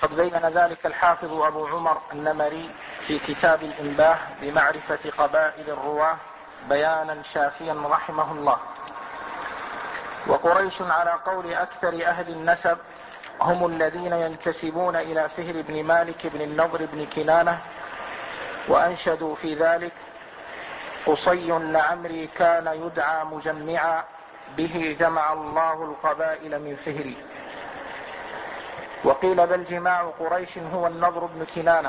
قد بين ذلك الحافظ أبو عمر النمري في كتاب الإنباه بمعرفة قبائل الرواة بيانا شافيا رحمه الله. وقريش على قول أكثر أهل النسب هم الذين ينتسبون إلى فهر بن مالك بن النضر بن كنانة، وأنشدوا في ذلك: قصي لعمري كان يدعى مجمعا، به جمع الله القبائل من فهري. وقيل بل جماع قريش هو النضر بن كنانة،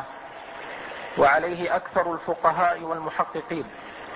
وعليه أكثر الفقهاء والمحققين.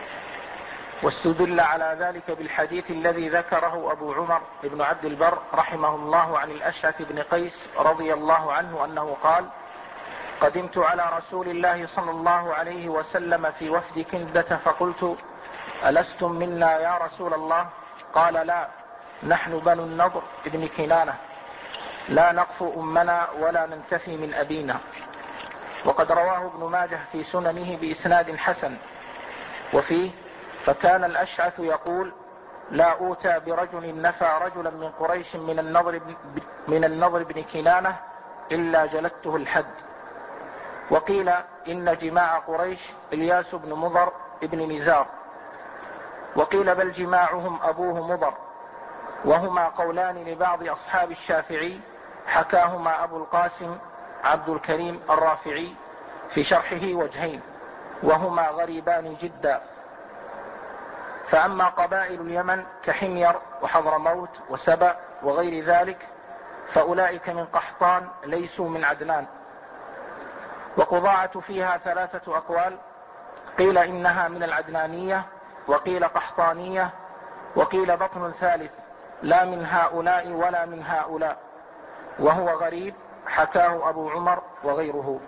واستدل على ذلك بالحديث الذي ذكره أبو عمر بن عبد البر رحمه الله عن الأشعث بن قيس رضي الله عنه أنه قال: قدمت على رسول الله صلى الله عليه وسلم في وفد كندة فقلت: ألستم منا يا رسول الله؟ قال: لا، نحن بنو النضر بن كنانة، لا نقف أمنا ولا ننتفي من أبينا. وقد رواه ابن ماجه في سننه بإسناد حسن، وفيه: فكان الأشعث يقول: لا أوتى برجل نفى رجلا من قريش من النضر بن كنانة إلا جلدته الحد. وقيل إن جماع قريش إلياس بن مضر ابن نزار. وقيل بل جماعهم أبوه مضر. وهما قولان لبعض أصحاب الشافعي حكاهما أبو القاسم عبد الكريم الرافعي في شرحه وجهين، وهما غريبان جدا. فأما قبائل اليمن كحمير وحضرموت وسبأ وغير ذلك فأولئك من قحطان ليسوا من عدنان. وقضاعة فيها 3 أقوال: قيل إنها من العدنانية، وقيل قحطانية، وقيل بطن ثالث لا من هؤلاء ولا من هؤلاء، وهو غريب حكاه أبو عمر وغيره.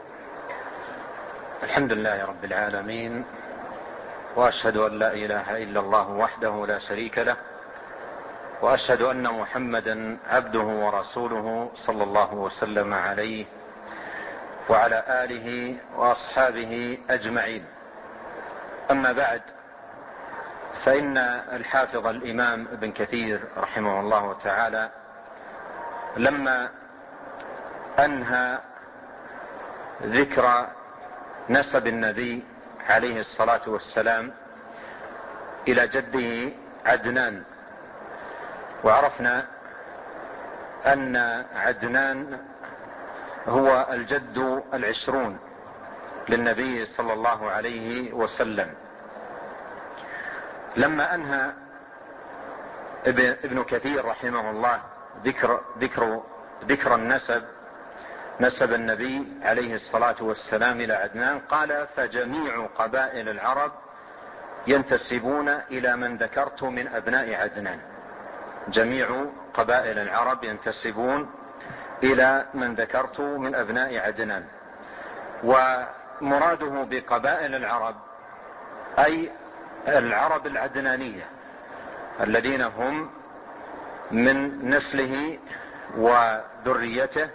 الحمد لله رب العالمين، وأشهد أن لا إله إلا الله وحده لا شريك له، وأشهد أن محمدا عبده ورسوله صلى الله وسلم عليه وعلى آله وأصحابه أجمعين. أما بعد، فإن الحافظ الإمام ابن كثير رحمه الله تعالى لما أنهى ذكر نسب النبي عليه الصلاة والسلام إلى جده عدنان، وعرفنا أن عدنان هو الجد 20 للنبي صلى الله عليه وسلم، لما أنهى ابن كثير رحمه الله ذكر نسب النبي عليه الصلاة والسلام إلى عدنان، قال: فجميع قبائل العرب ينتسبون إلى من ذكرت من أبناء عدنان. جميع قبائل العرب ينتسبون إلى من ذكرت من أبناء عدنان. ومراده بقبائل العرب أي العرب العدنانية الذين هم من نسله وذريته.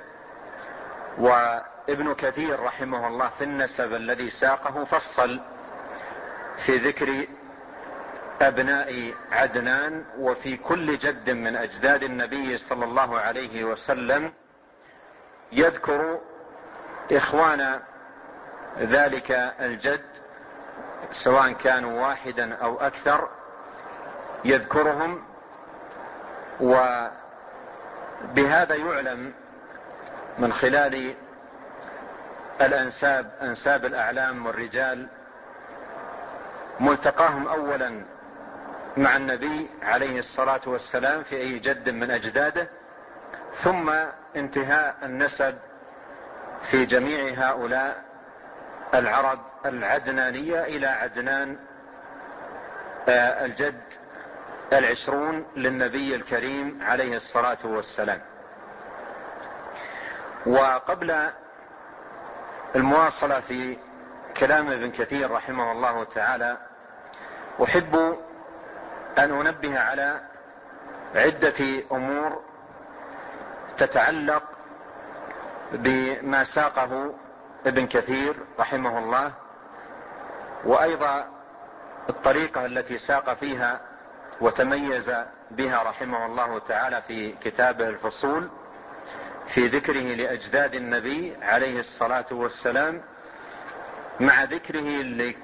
وابن كثير رحمه الله في النسب الذي ساقه فصل في ذكر أبناء عدنان، وفي كل جد من أجداد النبي صلى الله عليه وسلم يذكر إخوان ذلك الجد سواء كانوا واحدا أو أكثر، يذكرهم. وبهذا يعلم من خلال أنساب الأعلام والرجال ملتقاهم أولا مع النبي عليه الصلاة والسلام في أي جد من أجداده، ثم انتهاء النسب في جميع هؤلاء العرب العدنانية إلى عدنان الجد 20 للنبي الكريم عليه الصلاة والسلام. وقبل المواصلة في كلام ابن كثير رحمه الله تعالى، أحب أن أنبه على عدة أمور تتعلق بما ساقه ابن كثير رحمه الله، وأيضا الطريقة التي ساق فيها وتميز بها رحمه الله تعالى في كتابه الفصول في ذكره لأجداد النبي عليه الصلاة والسلام، مع ذكره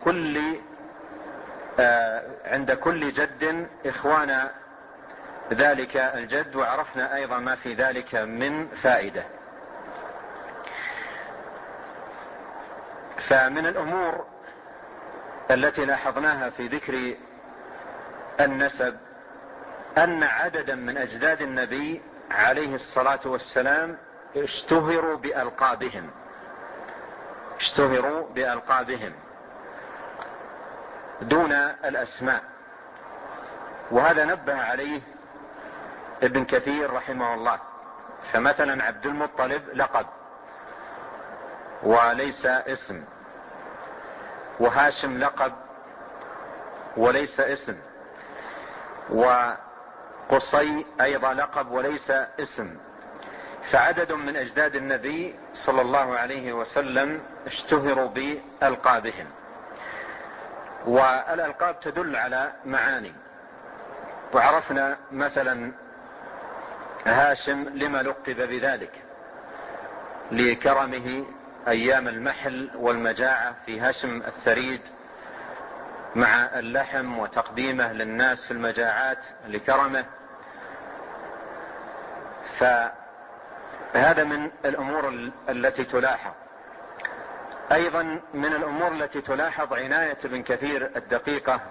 عند كل جد إخوان ذلك الجد، وعرفنا أيضا ما في ذلك من فائدة. فمن الأمور التي لاحظناها في ذكر النسب أن عددا من أجداد النبي عليه الصلاة والسلام اشتهروا بألقابهم دون الأسماء، وهذا نبه عليه ابن كثير رحمه الله. فمثلا عبد المطلب لقب وليس اسم، وهاشم لقب وليس اسم، وقصي أيضا لقب وليس اسم. فعدد من أجداد النبي صلى الله عليه وسلم اشتهروا بألقابهم، والألقاب تدل على معاني. وعرفنا مثلا هاشم لما لقب بذلك، لكرمه أيام المحل والمجاعة في هشم الثريد مع اللحم وتقديمه للناس في المجاعات لكرمه. فهذا من الأمور التي تلاحظ. أيضا من الأمور التي تلاحظ عناية ابن كثير الدقيقة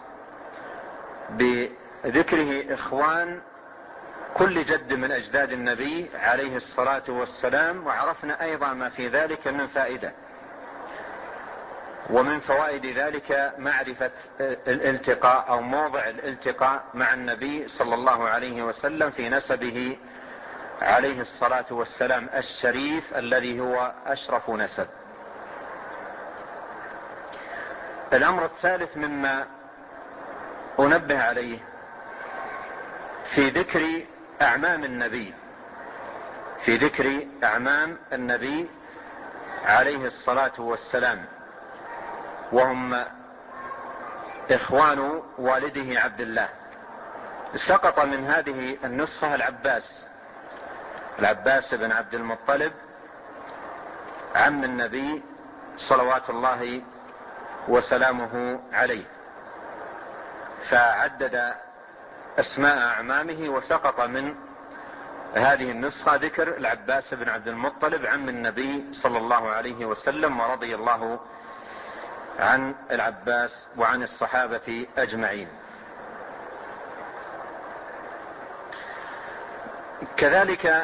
بذكره إخوان كل جد من أجداد النبي عليه الصلاة والسلام، وعرفنا أيضا ما في ذلك من فائدة. ومن فوائد ذلك معرفة الالتقاء أو موضع الالتقاء مع النبي صلى الله عليه وسلم في نسبه عليه الصلاة والسلام الشريف الذي هو أشرف نسب. الأمر الثالث مما أنبه عليه في ذكر أعمام النبي عليه الصلاة والسلام، وهم إخوان والده عبد الله. سقط من هذه النسخة العباس بن عبد المطلب عم النبي صلوات الله وسلامه عليه، فعدد أسماء أعمامه، وسقط من هذه النسخة ذكر العباس بن عبد المطلب عم النبي صلى الله عليه وسلم، ورضي الله عن العباس وعن الصحابة أجمعين. كذلك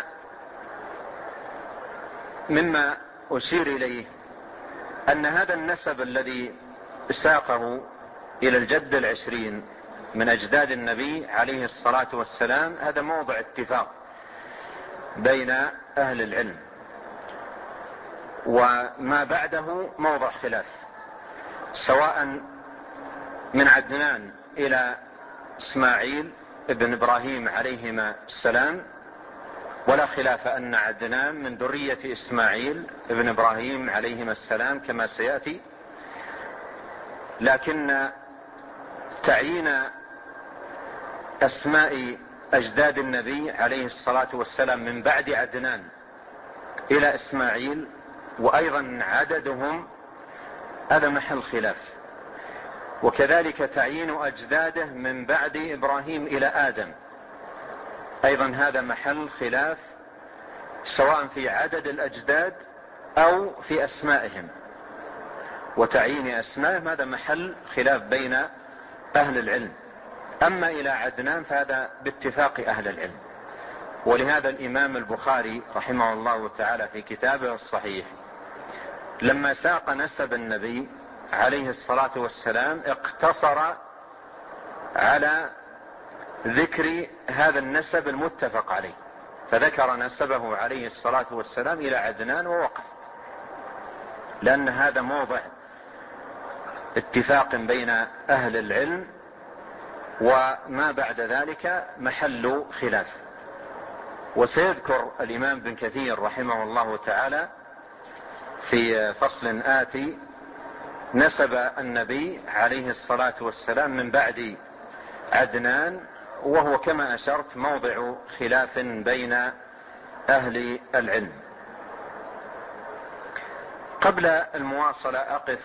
مما أشير إليه أن هذا النسب الذي ساقه إلى الجد 20 من أجداد النبي عليه الصلاة والسلام هذا موضع اتفاق بين أهل العلم، وما بعده موضع خلاف، سواء من عدنان إلى إسماعيل ابن إبراهيم عليهما السلام، ولا خلاف أن عدنان من ذرية إسماعيل ابن إبراهيم عليهما السلام كما سيأتي. لكن تعيين أسماء أجداد النبي عليه الصلاة والسلام من بعد عدنان إلى إسماعيل وأيضا عددهم هذا محل خلاف، وكذلك تعيين أجداده من بعد إبراهيم إلى آدم أيضا هذا محل خلاف، سواء في عدد الأجداد أو في أسمائهم، وتعيين أسمائهم هذا محل خلاف بين أهل العلم. أما إلى عدنان فهذا باتفاق أهل العلم. ولهذا الإمام البخاري رحمه الله تعالى في كتابه الصحيح لما ساق نسب النبي عليه الصلاة والسلام اقتصر على ذكر هذا النسب المتفق عليه، فذكر نسبه عليه الصلاة والسلام إلى عدنان ووقف، لأن هذا موضع اتفاق بين أهل العلم، وما بعد ذلك محل خلاف. وسيذكر الإمام ابن كثير رحمه الله تعالى في فصل آتي نسب النبي عليه الصلاة والسلام من بعد عدنان، وهو كما أشرت موضع خلاف بين أهل العلم. قبل المواصلة أقف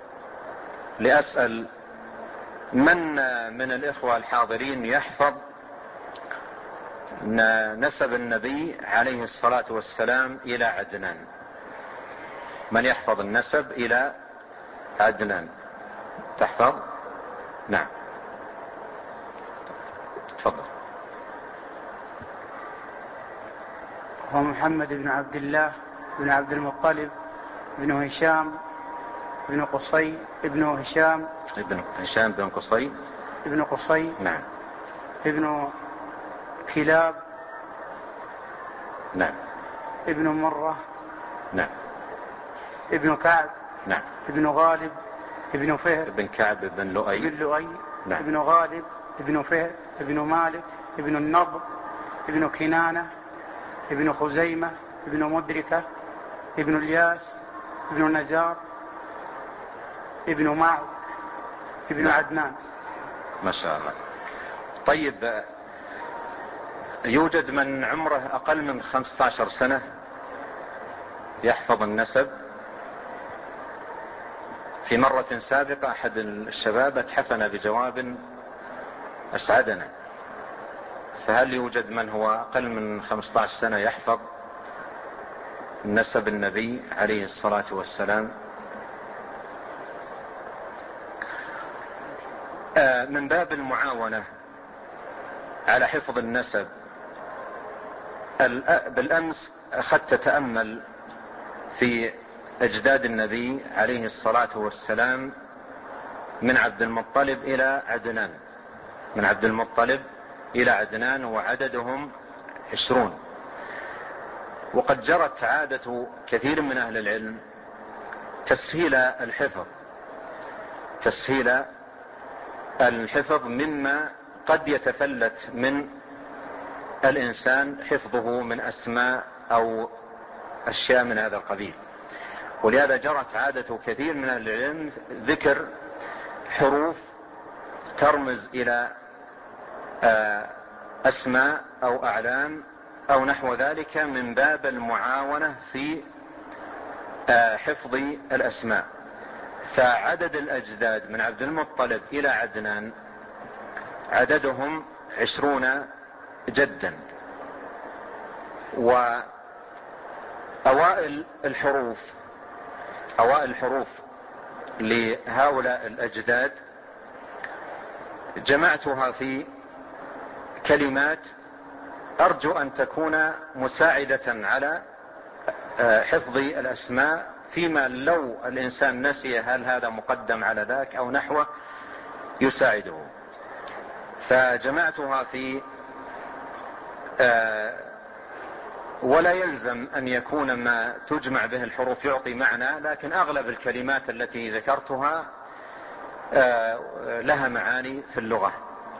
لأسأل من الإخوة الحاضرين يحفظ نسب النبي عليه الصلاة والسلام إلى عدنان؟ من يحفظ النسب إلى عدنان؟ تحفظ؟ نعم، تفضل. هو محمد بن عبد الله بن عبد المطلب بن هشام بن قصي ابن هشام بن قصي ابن قصي، نعم، ابن كلاب، نعم، ابن مرة، نعم، ابن كعب، نعم، ابن غالب، ابن فهر، ابن كعب، ابن لؤي، نعم، ابن غالب، ابن فهر، ابن مالك، ابن النضر، ابن كنانة، ابن خزيمة، ابن مدركة، ابن الياس، ابن نزار، ابن معد، ابن نعم. عدنان. ما شاء الله. طيب، يوجد من عمره أقل من 15 سنة يحفظ النسب؟ في مرة سابقة أحد الشباب اتحفنا بجواب أسعدنا، فهل يوجد من هو أقل من 15 سنة يحفظ نسب النبي عليه الصلاة والسلام؟ من باب المعاونة على حفظ النسب، بالأمس أخذت تأمل في أجداد النبي عليه الصلاة والسلام من عبد المطلب إلى عدنان، من عبد المطلب إلى عدنان، وعددهم 20. وقد جرت عادة كثير من أهل العلم تسهيل الحفظ مما قد يتفلت من الإنسان حفظه من أسماء أو أشياء من هذا القبيل. ولهذا جرت عادة كثير من أهل العلم ذكر حروف ترمز إلى أسماء أو أعلام أو نحو ذلك من باب المعاونة في حفظ الأسماء. فعدد الأجداد من عبد المطلب إلى عدنان عددهم 20 جدا. وأوائل الحروف لهؤلاء الأجداد جمعتها في كلمات أرجو أن تكون مساعدة على حفظ الأسماء، فيما لو الإنسان نسي هل هذا مقدم على ذاك أو نحوه يساعده. فجمعتها في ولا يلزم أن يكون ما تجمع به الحروف يعطي معنى، لكن أغلب الكلمات التي ذكرتها لها معاني في اللغة.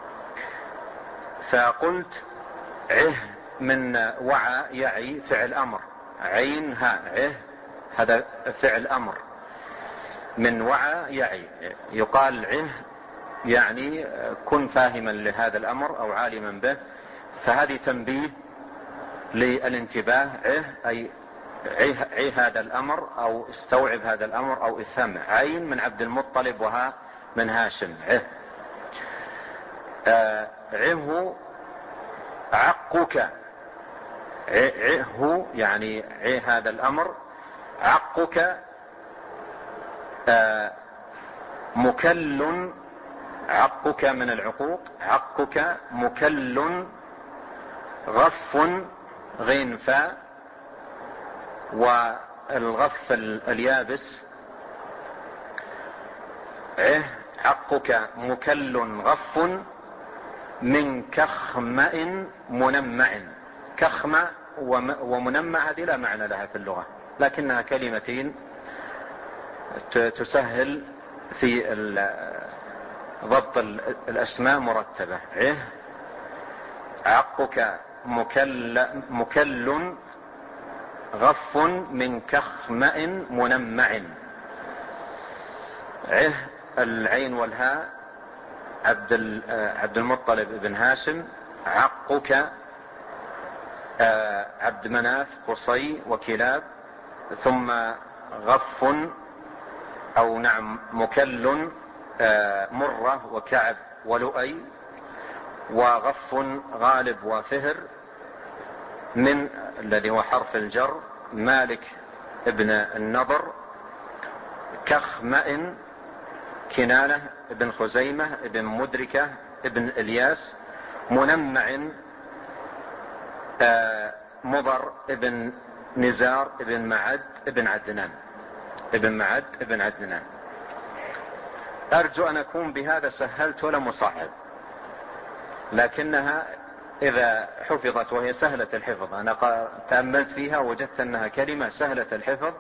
فقلت عه من وعى يعي فعل أمر، عين ها عه هذا فعل أمر. من وعى يعي يقال عه يعني كن فاهما لهذا الأمر أو عالما به. فهذه تنبيه للانتباه، عه أي عي هذا الأمر أو استوعب هذا الأمر أو افهمه. عين من عبد المطلب وها من هاشم عه. عه عقك، عه يعني عي هذا الأمر. عقك مكل، عقك من العقوق، عقك مكل غف غين فاء، والغف اليابس عه عقك مكل غف من كخمأ منمع. كخمة ومنمع هذه لا معنى لها في اللغة، لكنها كلمتين تسهل في ضبط الأسماء مرتبة. عه عقك مكل غف من كخمأ منمع. عه العين والهاء عبد المطلب بن هاشم. عقك عبد مناف قصي وكلاب. ثم غف أو نعم مكل مرة وكعب ولؤي، وغف غالب وفهر من الذي هو حرف الجر مالك ابن النضر، كخمأ كنانة ابن خزيمة ابن مدركة ابن إلياس، منمع مضر ابن نزار ابن معد ابن عدنان. أرجو أن أكون بهذا سهلت ولا مصعب، لكنها إذا حفظت وهي سهلة الحفظ، أنا تأملت فيها وجدت أنها كلمة سهلة الحفظ،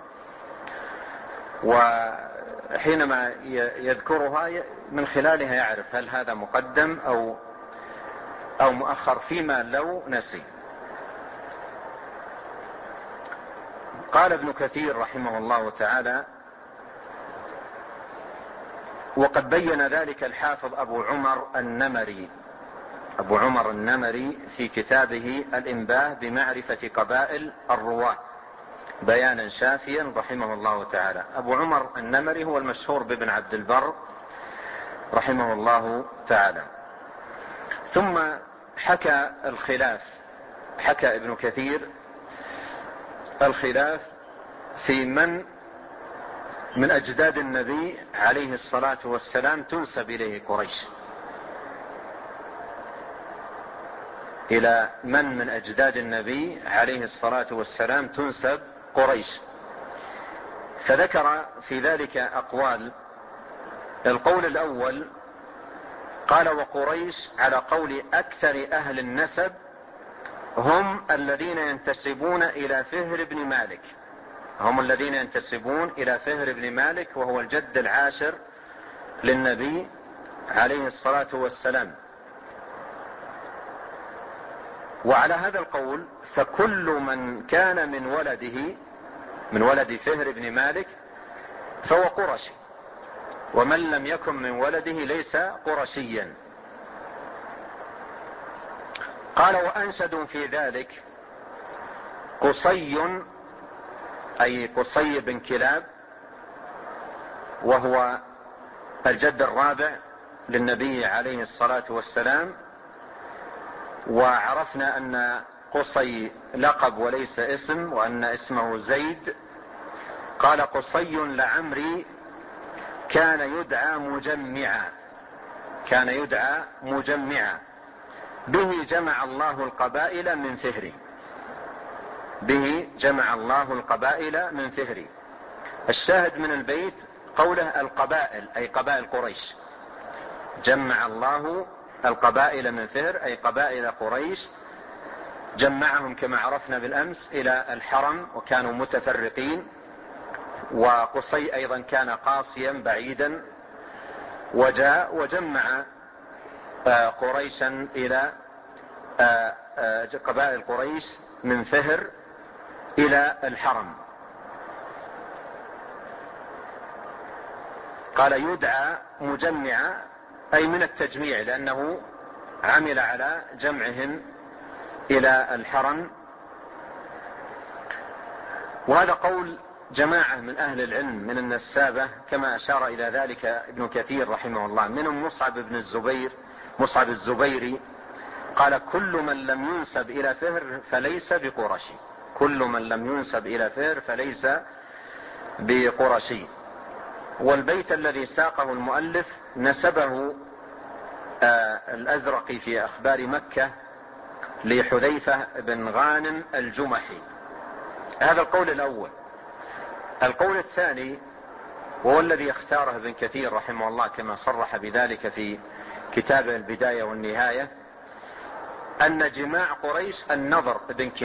وحينما يذكرها من خلالها يعرف هل هذا مقدم أو مؤخر فيما لو نسي. قال ابن كثير رحمه الله تعالى: وقد بين ذلك الحافظ أبو عمر النمري في كتابه الإنباه بمعرفة قبائل الرواة بيانا شافيا رحمه الله تعالى. أبو عمر النمري هو المشهور بابن عبد البر رحمه الله تعالى. ثم حكى ابن كثير الخلاف في من أجداد النبي عليه الصلاة والسلام تنسب إليه قريش، إلى من أجداد النبي عليه الصلاة والسلام تنسب قريش. فذكر في ذلك أقوال. القول الأول قال: وقريش على قول أكثر أهل النسب هم الذين ينتسبون إلى فهر بن مالك، وهو الجد العاشر للنبي عليه الصلاة والسلام. وعلى هذا القول فكل من كان من ولد فهر بن مالك فهو قرشي، ومن لم يكن من ولده ليس قرشيا. قال: وأنشدوا في ذلك قصي، أي قصي بن كلاب، وهو الجد الرابع للنبي عليه الصلاة والسلام. وعرفنا أن قصي لقب وليس اسم، وأن اسمه زيد. قال: قصي لعمري كان يدعى مجمعا به جمع الله القبائل من فهري. الشاهد من البيت قوله القبائل، أي قبائل قريش. جمع الله القبائل من فهر، أي قبائل قريش، جمعهم كما عرفنا بالأمس إلى الحرم، وكانوا متفرقين. وقصي أيضا كان قاصيا بعيدا، وجاء وجمع قريشا إلى قبائل قريش من فهر إلى الحرم. قال: يدعى مجمعا، أي من التجميع، لأنه عمل على جمعهم إلى الحرم. وهذا قول جماعة من أهل العلم من النسابة، كما أشار إلى ذلك ابن كثير رحمه الله، منهم مصعب الزبيري. قال: كل من لم ينسب إلى فهر فليس بقرشي. والبيت الذي ساقه المؤلف نسبه الأزرقي في أخبار مكة لحذيفة بن غانم الجمحي. هذا القول الأول. القول الثاني وهو الذي اختاره ابن كثير رحمه الله، كما صرح بذلك في كتابه البداية والنهاية، أن جماع قريش النضر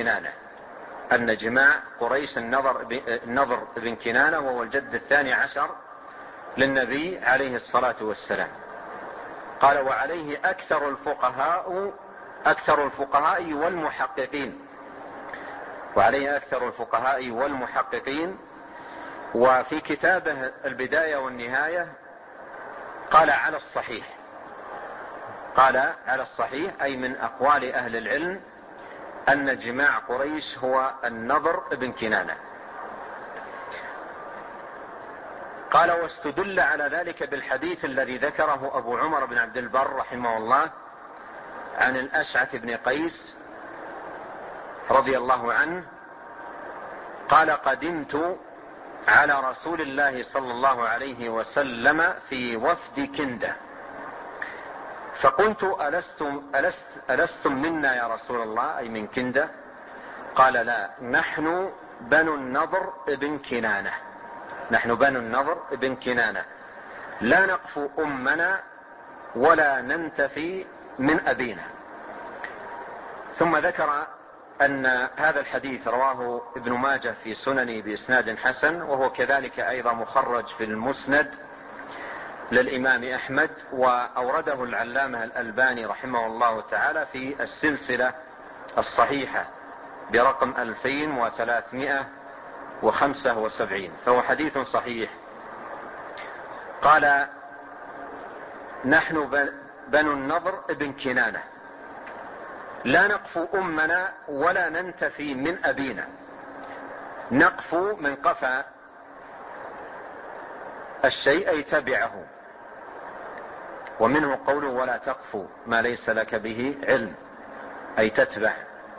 بن كنانة، وهو الجد الثاني عشر للنبي عليه الصلاة والسلام. قال: وعليه أكثر الفقهاء والمحققين. وفي كتابه البداية والنهاية قال: على الصحيح، أي من أقوال أهل العلم، أن جماع قريش هو النضر بن كنانة. قال: واستدل على ذلك بالحديث الذي ذكره أبو عمر بن عبد البر رحمه الله عن الأشعث بن قيس رضي الله عنه قال: قدمت على رسول الله صلى الله عليه وسلم في وفد كندة، فقلت: ألستم منا يا رسول الله، أي من كندة؟ قال: لا، نحن بنو النضر ابن كنانة، نحن بنو النضر ابن كنانة، لا نقفو أمنا ولا ننتفي من أبينا. ثم ذكر أن هذا الحديث رواه ابن ماجه في سننه بإسناد حسن، وهو كذلك أيضا مخرج في المسند للإمام أحمد، وأورده العلامة الألباني رحمه الله تعالى في السلسلة الصحيحة برقم 2375، فهو حديث صحيح. قال: نحن بنو النضر ابن كنانة، لا نقفو أمنا ولا ننتفي من أبينا. نقفو من قفا الشيء أي تبعه، ومنه قوله: ولا تقفو ما ليس لك به علم، أي تتبع.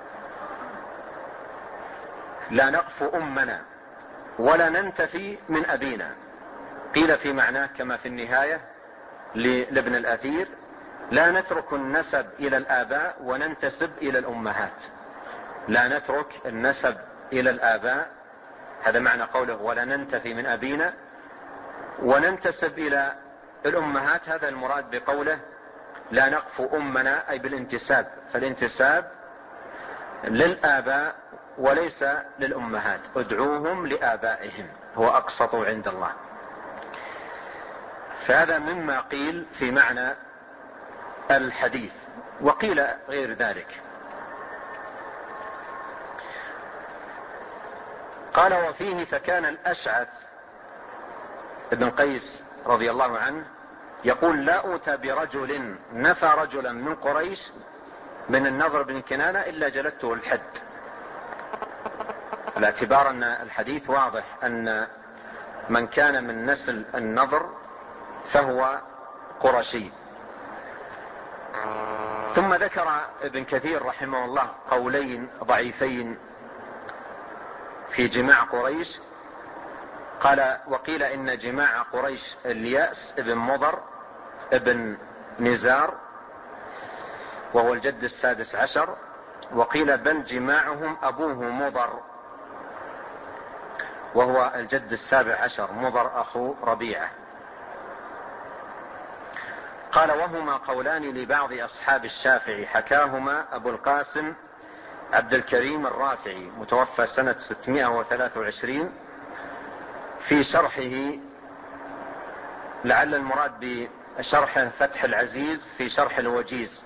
لا نقفو أمنا ولا ننتفي من أبينا. قيل في معناه كما في النهاية لابن الأثير: لا نترك النسب إلى الآباء وننتسب إلى الأمهات. لا نترك النسب إلى الآباء، هذا معنى قوله ولا ننتفي من أبينا، وننتسب إلى الأمهات، هذا المراد بقوله لا نقف أمنا، أي بالانتساب، فالانتساب للآباء وليس للأمهات. ادعوهم لآبائهم هو أقسط عند الله. فهذا مما قيل في معنى الحديث، وقيل غير ذلك. قال: وفيه: فكان الأشعث ابن قيس رضي الله عنه يقول: لا أوتى برجل نفى رجلا من قريش من النضر بن كنانة إلا جلدته الحد. باعتبار أن الحديث واضح أن من كان من نسل النضر فهو قرشي. ثم ذكر ابن كثير رحمه الله قولين ضعيفين في جماع قريش. قال: وقيل إن جماع قريش الياس ابن مضر ابن نزار وهو الجد السادس عشر، وقيل بل جماعهم أبوه مضر وهو الجد السابع عشر، مضر أخو ربيعة. قال: وهما قولان لبعض أصحاب الشافعي، حكاهما أبو القاسم عبد الكريم الرافعي متوفى سنة 623 في شرحه، لعل المراد بشرح فتح العزيز في شرح الوجيز.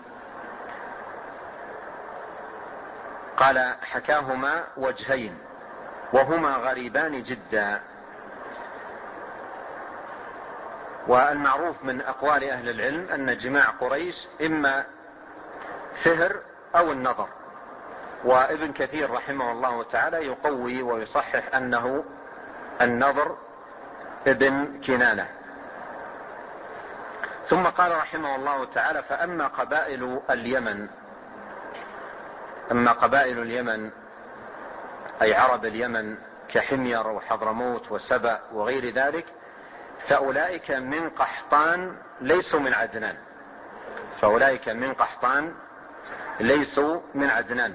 قال: حكاهما وجهين وهما غريبان جدا. والمعروف من أقوال أهل العلم أن جماع قريش إما فهر أو النضر، وابن كثير رحمه الله تعالى يقوي ويصحح أنه النضر ابن كنانة. ثم قال رحمه الله تعالى: فأما قبائل اليمن، أما قبائل اليمن أي عرب اليمن كحمير وحضرموت وسبأ وغير ذلك، فأولئك من قحطان ليسوا من عدنان، فأولئك من قحطان ليسوا من عدنان.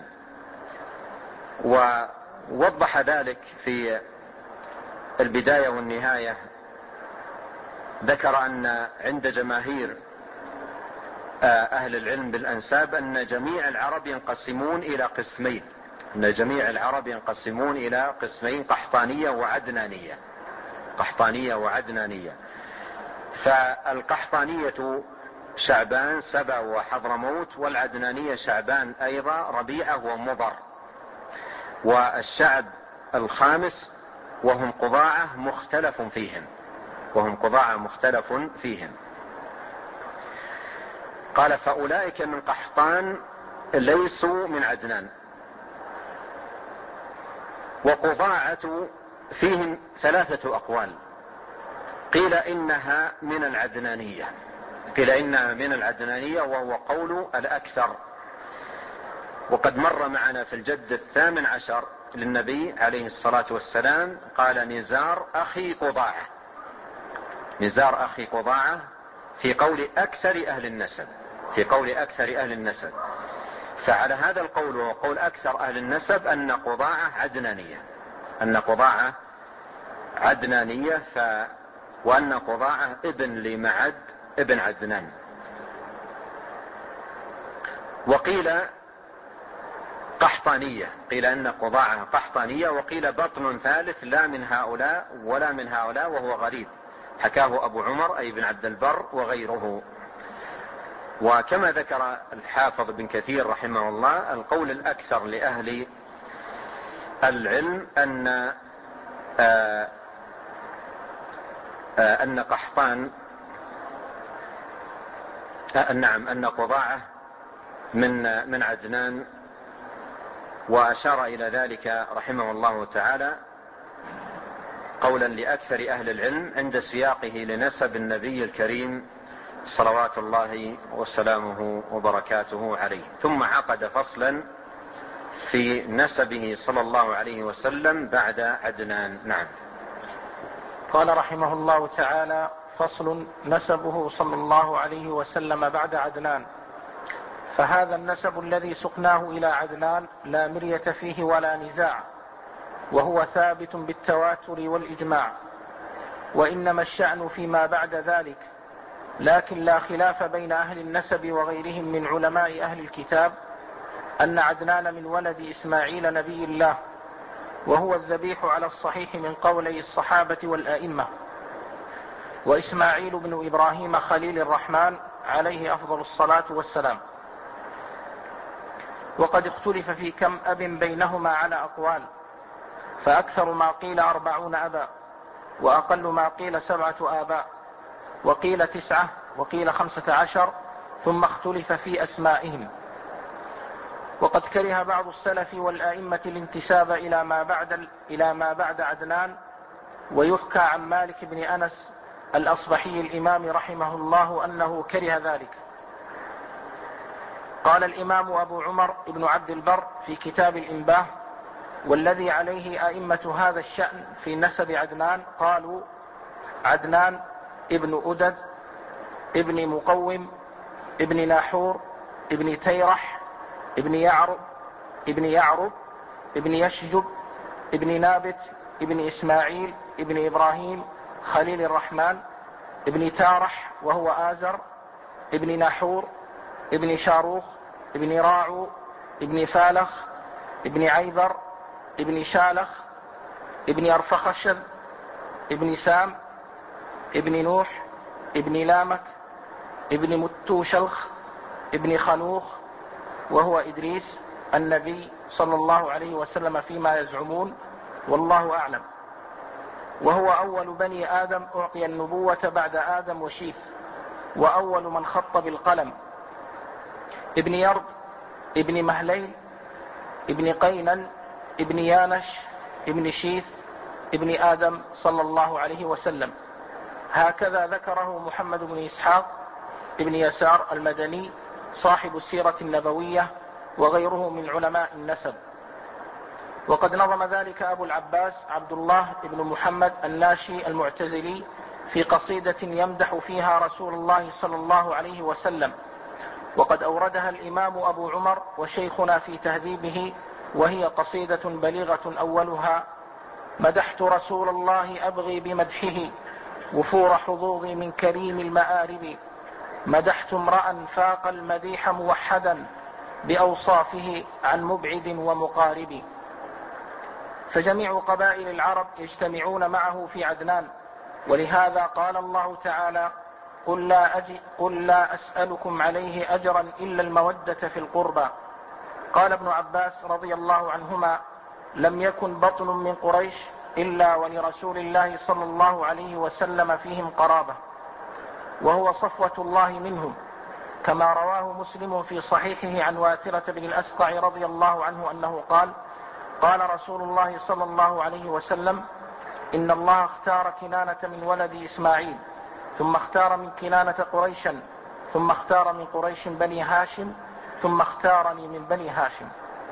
ووضح ذلك في البداية والنهاية، ذكر أن عند جماهير أهل العلم بالأنساب أن جميع العرب ينقسمون إلى قسمين، أن جميع العرب ينقسمون إلى قسمين: قحطانية وعدنانية، قحطانية وعدنانية. فالقحطانية شعبان سبأ وحضرموت، والعدنانية شعبان أيضا ربيعة ومضر. والشعب الخامس وهم قضاعة مختلف فيهم، وهم قضاعة مختلف فيهم. قال: فأولئك من قحطان ليسوا من عدنان. وقضاعة فيهم ثلاثة أقوال. قيل إنها من العدنانية، قيل إنها من العدنانية، وهو قول الأكثر. وقد مر معنا في الجد 18 للنبي عليه الصلاة والسلام قال نزار أخي قضاعة، نزار أخي قضاعة في قول أكثر أهل النسب، في قول أكثر أهل النسب. فعلى هذا القول وهو قول أكثر أهل النسب أن قضاعة عدنانية، أن قضاعة عدنانية، وأن قضاعة ابن لمعد ابن عدنان. وقيل قحطانية، قيل أن قضاعة قحطانية، وقيل بطن ثالث لا من هؤلاء ولا من هؤلاء، وهو غريب حكاه أبو عمر أي بن عبد البر وغيره. وكما ذكر الحافظ بن كثير رحمه الله القول الأكثر لأهل العلم أن قحطان نعم أن قضاعة من عدنان. وأشار إلى ذلك رحمه الله تعالى قولا لأكثر أهل العلم عند سياقه لنسب النبي الكريم صلوات الله وسلامه وبركاته عليه. ثم عقد فصلا في نسبه صلى الله عليه وسلم بعد عدنان. نعم. قال رحمه الله تعالى: فصل: نسبه صلى الله عليه وسلم بعد عدنان. فهذا النسب الذي سقناه إلى عدنان لا مرية فيه ولا نزاع، وهو ثابت بالتواتر والإجماع، وإنما الشأن فيما بعد ذلك. لكن لا خلاف بين أهل النسب وغيرهم من علماء أهل الكتاب أن عدنان من ولد إسماعيل نبي الله، وهو الذبيح على الصحيح من قولي الصحابة والآئمة، وإسماعيل بن إبراهيم خليل الرحمن عليه أفضل الصلاة والسلام. وقد اختلف في كم أب بينهما على أقوال، فأكثر ما قيل 40 أبا، وأقل ما قيل 7 آباء، وقيل 9، وقيل 15، ثم اختلف في أسمائهم. وقد كره بعض السلف والآئمة الانتساب إلى ما بعد عدنان، ويحكى عن مالك بن أنس الأصبحي الإمام رحمه الله أنه كره ذلك. قال الإمام أبو عمر بن عبد البر في كتاب الإنباه: والذي عليه أئمة هذا الشأن في نسب عدنان قالوا: عدنان ابن أدد ابن مقوم ابن ناحور ابن تيرح ابن يعرب ابن يشجب ابن نابت ابن إسماعيل ابن إبراهيم خليل الرحمن ابن تارح وهو آزر ابن ناحور ابن شاروخ ابن راعو ابن فالخ ابن عيبر ابن شالخ ابن أرفخشذ ابن سام ابن نوح ابن لامك ابن متوشلخ ابن خنوخ وهو إدريس النبي صلى الله عليه وسلم فيما يزعمون، والله أعلم. وهو أول بني آدم أعطي النبوة بعد آدم وشيث، وأول من خط بالقلم. ابن يرد ابن مهليل ابن قينن ابن يانش ابن شيث ابن آدم صلى الله عليه وسلم. هكذا ذكره محمد بن إسحاق ابن يسار المدني صاحب السيرة النبوية وغيره من علماء النسب. وقد نظم ذلك أبو العباس عبد الله بن محمد الناشي المعتزلي في قصيدة يمدح فيها رسول الله صلى الله عليه وسلم، وقد أوردها الإمام أبو عمر وشيخنا في تهذيبه، وهي قصيدة بليغة أولها: مدحت رسول الله أبغي بمدحه وفور حظوظي من كريم المآرب، مدحت امرأ فاق المديح موحدا بأوصافه عن مبعد ومقارب. فجميع قبائل العرب يجتمعون معه في عدنان، ولهذا قال الله تعالى: قل لا أسألكم عليه أجرا إلا المودة في القربى. قال ابن عباس رضي الله عنهما: لم يكن بطن من قريش إلا ولرسول الله صلى الله عليه وسلم فيهم قرابة، وهو صفوة الله منهم، كما رواه مسلم في صحيحه عن واثرة بن الأسقع رضي الله عنه أنه قال: قال رسول الله صلى الله عليه وسلم: إن الله اختار كنانة من ولد إسماعيل، ثم اختار من كنانة قريشا، ثم اختار من قريش بني هاشم، ثم اختارني من بني هاشم.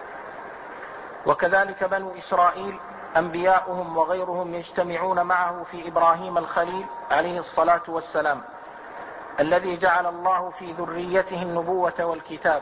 وكذلك بنو إسرائيل أنبياؤهم وغيرهم يجتمعون معه في إبراهيم الخليل عليه الصلاة والسلام، الذي جعل الله في ذريته النبوة والكتاب.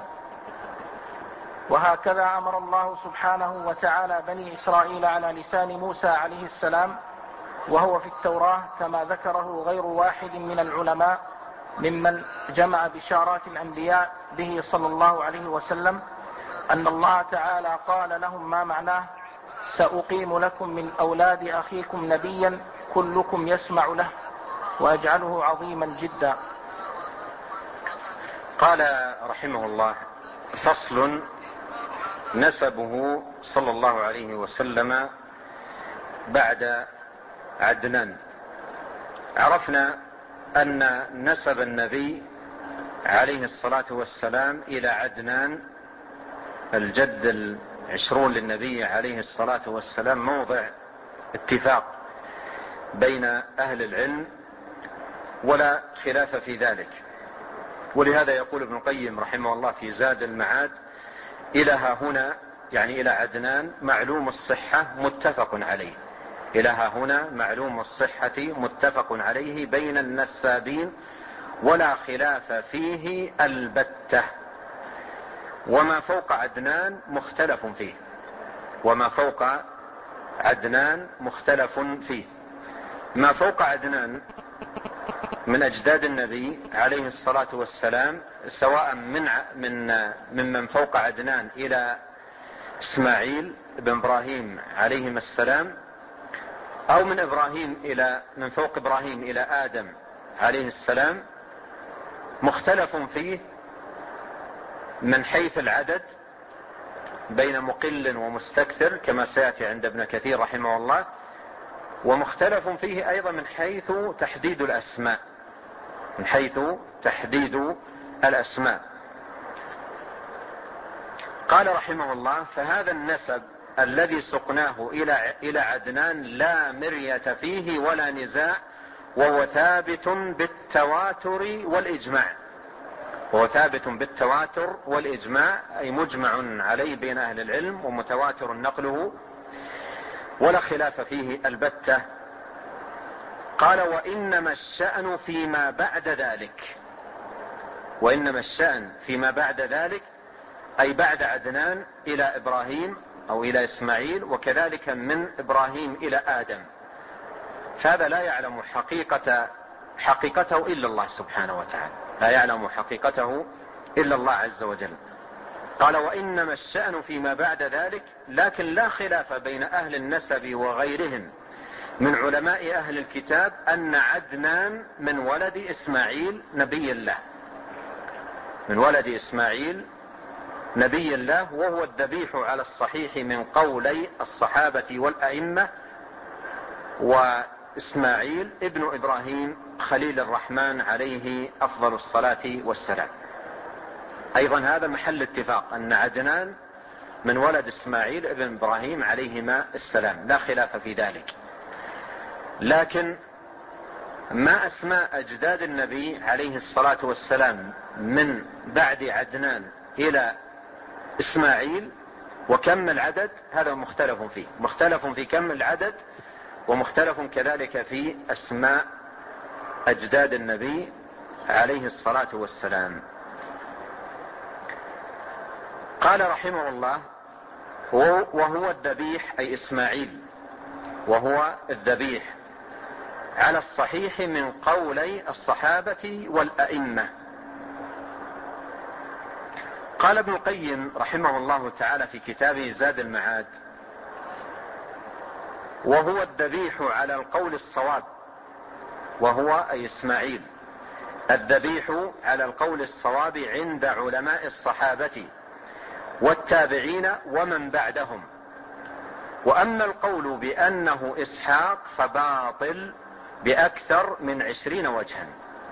وهكذا أمر الله سبحانه وتعالى بني إسرائيل على لسان موسى عليه السلام، وهو في التوراة كما ذكره غير واحد من العلماء ممن جمع بشارات الأنبياء به صلى الله عليه وسلم، أن الله تعالى قال لهم ما معناه: سأقيم لكم من أولاد أخيكم نبيا كلكم يسمع له وأجعله عظيما جدا. قال رحمه الله: فصل: نسبه صلى الله عليه وسلم بعد عدنان. عرفنا أن نسب النبي عليه الصلاة والسلام إلى عدنان الجد 20 للنبي عليه الصلاة والسلام موضع اتفاق بين أهل العلم ولا خلاف في ذلك. ولهذا يقول ابن القيم رحمه الله في زاد المعاد: إلى ها هنا، يعني إلى عدنان، معلوم الصحة متفق عليه. إلى ها هنا معلوم الصحة متفق عليه بين النسابين ولا خلاف فيه البتة. وما فوق عدنان مختلف فيه، وما فوق عدنان مختلف فيه. ما فوق عدنان من أجداد النبي عليه الصلاة والسلام، سواء من فوق عدنان إلى إسماعيل بن إبراهيم عليهم السلام، أو من فوق إبراهيم إلى آدم عليه السلام، مختلف فيه من حيث العدد بين مقل ومستكثر كما سيأتي عند ابن كثير رحمه الله، ومختلف فيه أيضا من حيث تحديد الأسماء، من حيث تحديد الأسماء. قال رحمه الله: فهذا النسب الذي سقناه إلى عدنان لا مرية فيه ولا نزاع، وهو ثابت بالتواتر والإجماع. وهو ثابت بالتواتر والإجماع، أي مجمع عليه بين أهل العلم ومتواتر نقله ولا خلاف فيه البتة. قال: وإنما الشأن فيما بعد ذلك. وإنما الشأن فيما بعد ذلك أي بعد عدنان إلى إبراهيم أو إلى إسماعيل، وكذلك من إبراهيم إلى آدم. فهذا لا يعلم حقيقته إلا الله سبحانه وتعالى، لا يعلم حقيقته إلا الله عز وجل. قال: وإنما الشأن فيما بعد ذلك، لكن لا خلاف بين أهل النسب وغيرهم من علماء أهل الكتاب أن عدنان من ولد إسماعيل نبي الله، من ولد إسماعيل نبي الله، وهو الذبيح على الصحيح من قولي الصحابة والأئمة، وإسماعيل ابن إبراهيم خليل الرحمن عليه أفضل الصلاة والسلام. أيضا هذا محل اتفاق أن عدنان من ولد إسماعيل ابن إبراهيم عليهما السلام، لا خلاف في ذلك. لكن ما أسماء أجداد النبي عليه الصلاة والسلام من بعد عدنان إلى إسماعيل وكم العدد، هذا مختلف فيه، مختلف في كم العدد، ومختلف كذلك في أسماء أجداد النبي عليه الصلاة والسلام. قال رحمه الله: وهو الذبيح، أي إسماعيل، وهو الذبيح على الصحيح من قولي الصحابة والأئمة. قال ابن القيم رحمه الله تعالى في كتابه زاد المعاد: وهو الذبيح على القول الصواب، وهو أي إسماعيل الذبيح على القول الصواب عند علماء الصحابة والتابعين ومن بعدهم. وأما القول بأنه إسحاق فباطل بأكثر من 20 وجها.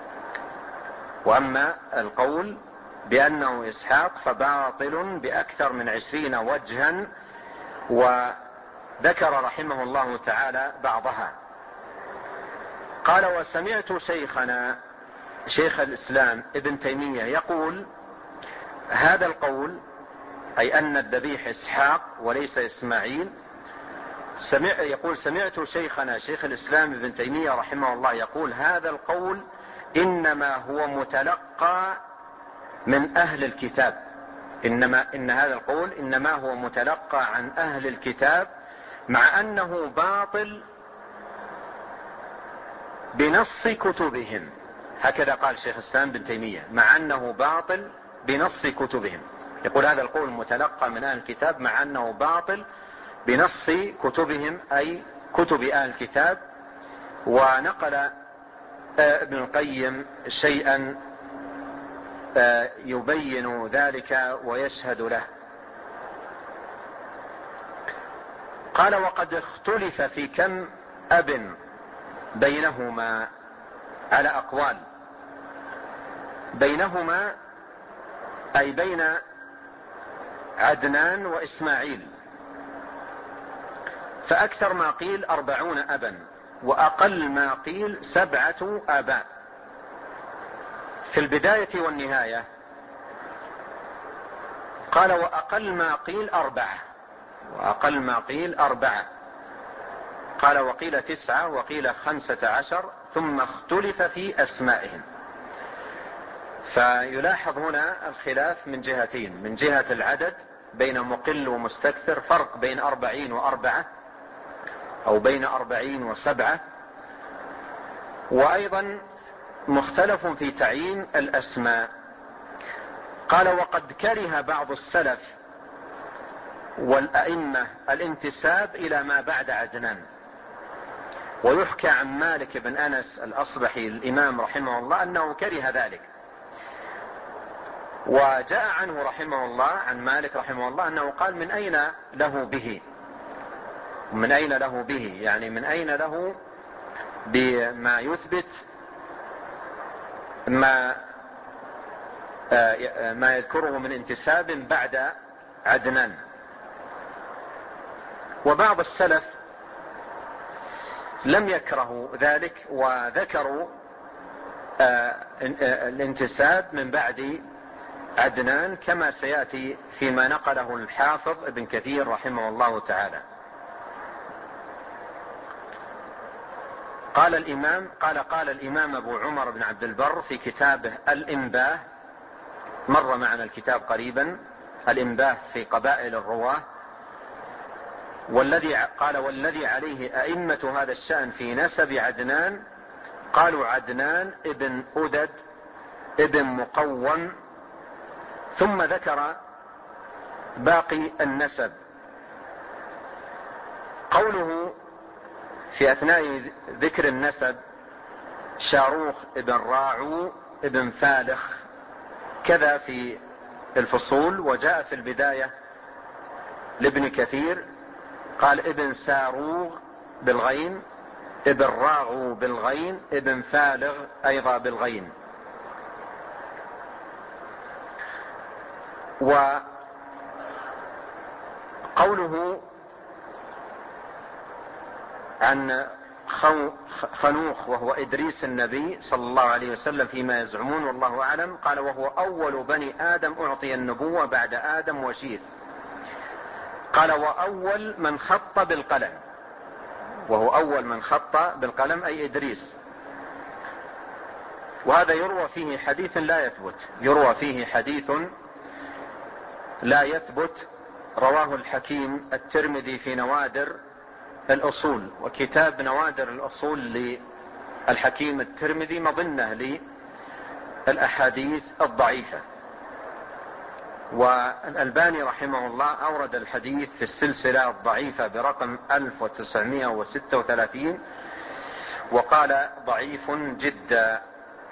وأما القول بأنه إسحاق فباطل بأكثر من 20 وجها، ذكر رحمه الله تعالى بعضها. قال: وسمعت شيخنا شيخ الإسلام ابن تيمية يقول هذا القول، أي أن الذبيح إسحاق وليس إسماعيل. يقول: سمعت شيخنا شيخ الإسلام ابن تيمية رحمه الله يقول هذا القول إنما هو متلقى من أهل الكتاب. إن هذا القول إنما هو متلقى عن أهل الكتاب، مع أنه باطل بنص كتبهم. هكذا قال شيخ الإسلام ابن تيمية، مع أنه باطل بنص كتبهم. يقول هذا القول متلقى من أهل الكتاب مع أنه باطل بنص كتبهم، أي كتب أهل الكتاب. ونقل ابن القيم شيئا يبين ذلك ويشهد له. قال: وقد اختلف في كم أب بينهما على أقوال. بينهما أي بين عدنان وإسماعيل، فأكثر ما قيل 40 أبا، وأقل ما قيل 7 آباء. في البداية والنهاية قال: وأقل ما قيل 4، وأقل ما قيل 4. قال: وقيل 9 وقيل 15، ثم اختلف في أسمائهم. فيلاحظ هنا الخلاف من جهتين: من جهة العدد بين مقل ومستكثر، فرق بين 40 و4 أو بين 40 و7، وأيضا مختلف في تعيين الأسماء. قال: وقد كره بعض السلف والأئمة الانتساب إلى ما بعد عدنان. ويحكى عن مالك بن أنس الأصبحي الإمام رحمه الله أنه كره ذلك. وجاء عنه رحمه الله، عن مالك رحمه الله، أنه قال: من أين له به؟ من أين له به؟ يعني من أين له بما يثبت ما يذكره من انتساب بعد عدنان. وبعض السلف لم يكرهوا ذلك، وذكروا الانتساب من بعد عدنان، كما سيأتي فيما نقله الحافظ ابن كثير رحمه الله تعالى. قال الإمام أبو عمر بن عبد البر في كتابه الإنباه، مر معنا الكتاب قريبا، الإنباه في قبائل الرواة، والذي عليه أئمة هذا الشأن في نسب عدنان، قالوا: عدنان ابن أدد ابن مقوم. ثم ذكر باقي النسب. قوله في أثناء ذكر النسب: شاروخ ابن راعو ابن فالخ، كذا في الفصول. وجاء في البداية لابن كثير قال: ابن ساروغ بالغين، ابن راعو بالغين، ابن فالغ أيضا بالغين. وقوله عن خنوخ وهو إدريس النبي صلى الله عليه وسلم فيما يزعمون والله أعلم، قال: وهو أول بني آدم أعطي النبوة بعد آدم وشيث. قال: وأول من خط بالقلم، وهو أول من خط بالقلم أي إدريس. وهذا يروى فيه حديث لا يثبت، يروى فيه حديث لا يثبت، رواه الحكيم الترمذي في نوادر الأصول. وكتاب نوادر الأصول للحكيم الترمذي مظنة للأحاديث الضعيفة. والألباني رحمه الله أورد الحديث في السلسلة الضعيفة برقم 1936، وقال: ضعيف جدا.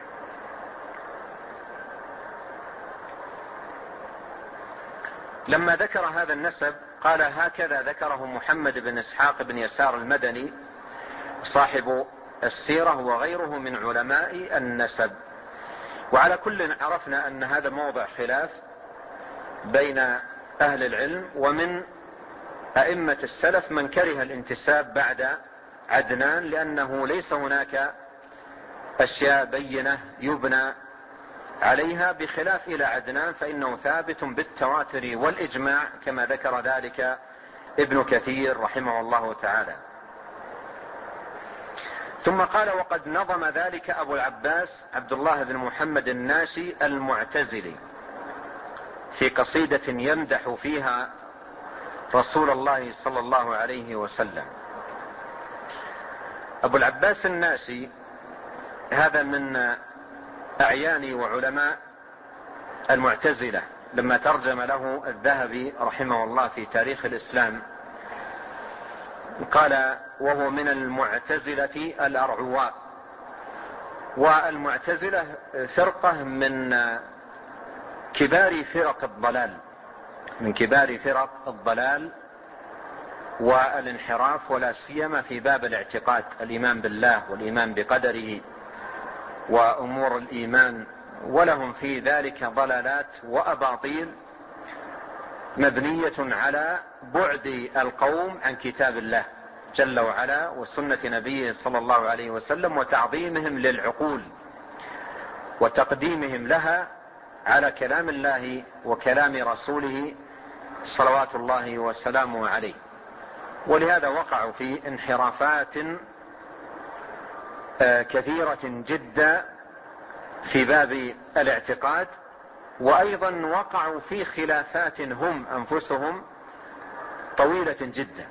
لما ذكر هذا النسب قال: هكذا ذكره محمد بن إسحاق بن يسار المدني صاحب السيرة وغيره من علماء النسب. وعلى كل عرفنا أن هذا موضع خلاف بين أهل العلم، ومن أئمة السلف من كره الانتساب بعد عدنان، لأنه ليس هناك أشياء بينة يبنى عليها، بخلاف إلى عدنان فإنه ثابت بالتواتر والإجماع، كما ذكر ذلك ابن كثير رحمه الله تعالى. ثم قال: وقد نظم ذلك أبو العباس عبد الله بن محمد الناشي المعتزلي في قصيدة يمدح فيها رسول الله صلى الله عليه وسلم. أبو العباس الناشي هذا من أعيان وعلماء المعتزلة، لما ترجم له الذهبي رحمه الله في تاريخ الإسلام قال: وهو من المعتزلة الأرعواء. والمعتزلة فرقة من كبار فرق الضلال، من كبار فرق الضلال والانحراف، ولا سيما في باب الاعتقاد، الإيمان بالله والإيمان بقدره وأمور الإيمان، ولهم في ذلك ضلالات وأباطيل مبنية على بعد القوم عن كتاب الله جل وعلا وسنة نبيه صلى الله عليه وسلم، وتعظيمهم للعقول وتقديمهم لها على كلام الله وكلام رسوله صلوات الله وسلامه عليه. ولهذا وقعوا في انحرافات كثيرة جدا في باب الاعتقاد، وأيضا وقعوا في خلافات هم أنفسهم طويلة جدا،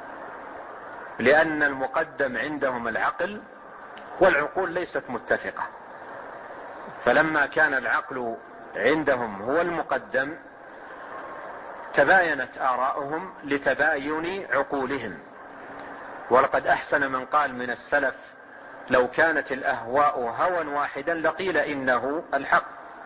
لأن المقدم عندهم العقل والعقول ليست متفقة، فلما كان العقل عندهم هو المقدم تباينت آراؤهم لتباين عقولهم. ولقد أحسن من قال من السلف: لو كانت الأهواء هوى واحدا لقيل إنه الحق.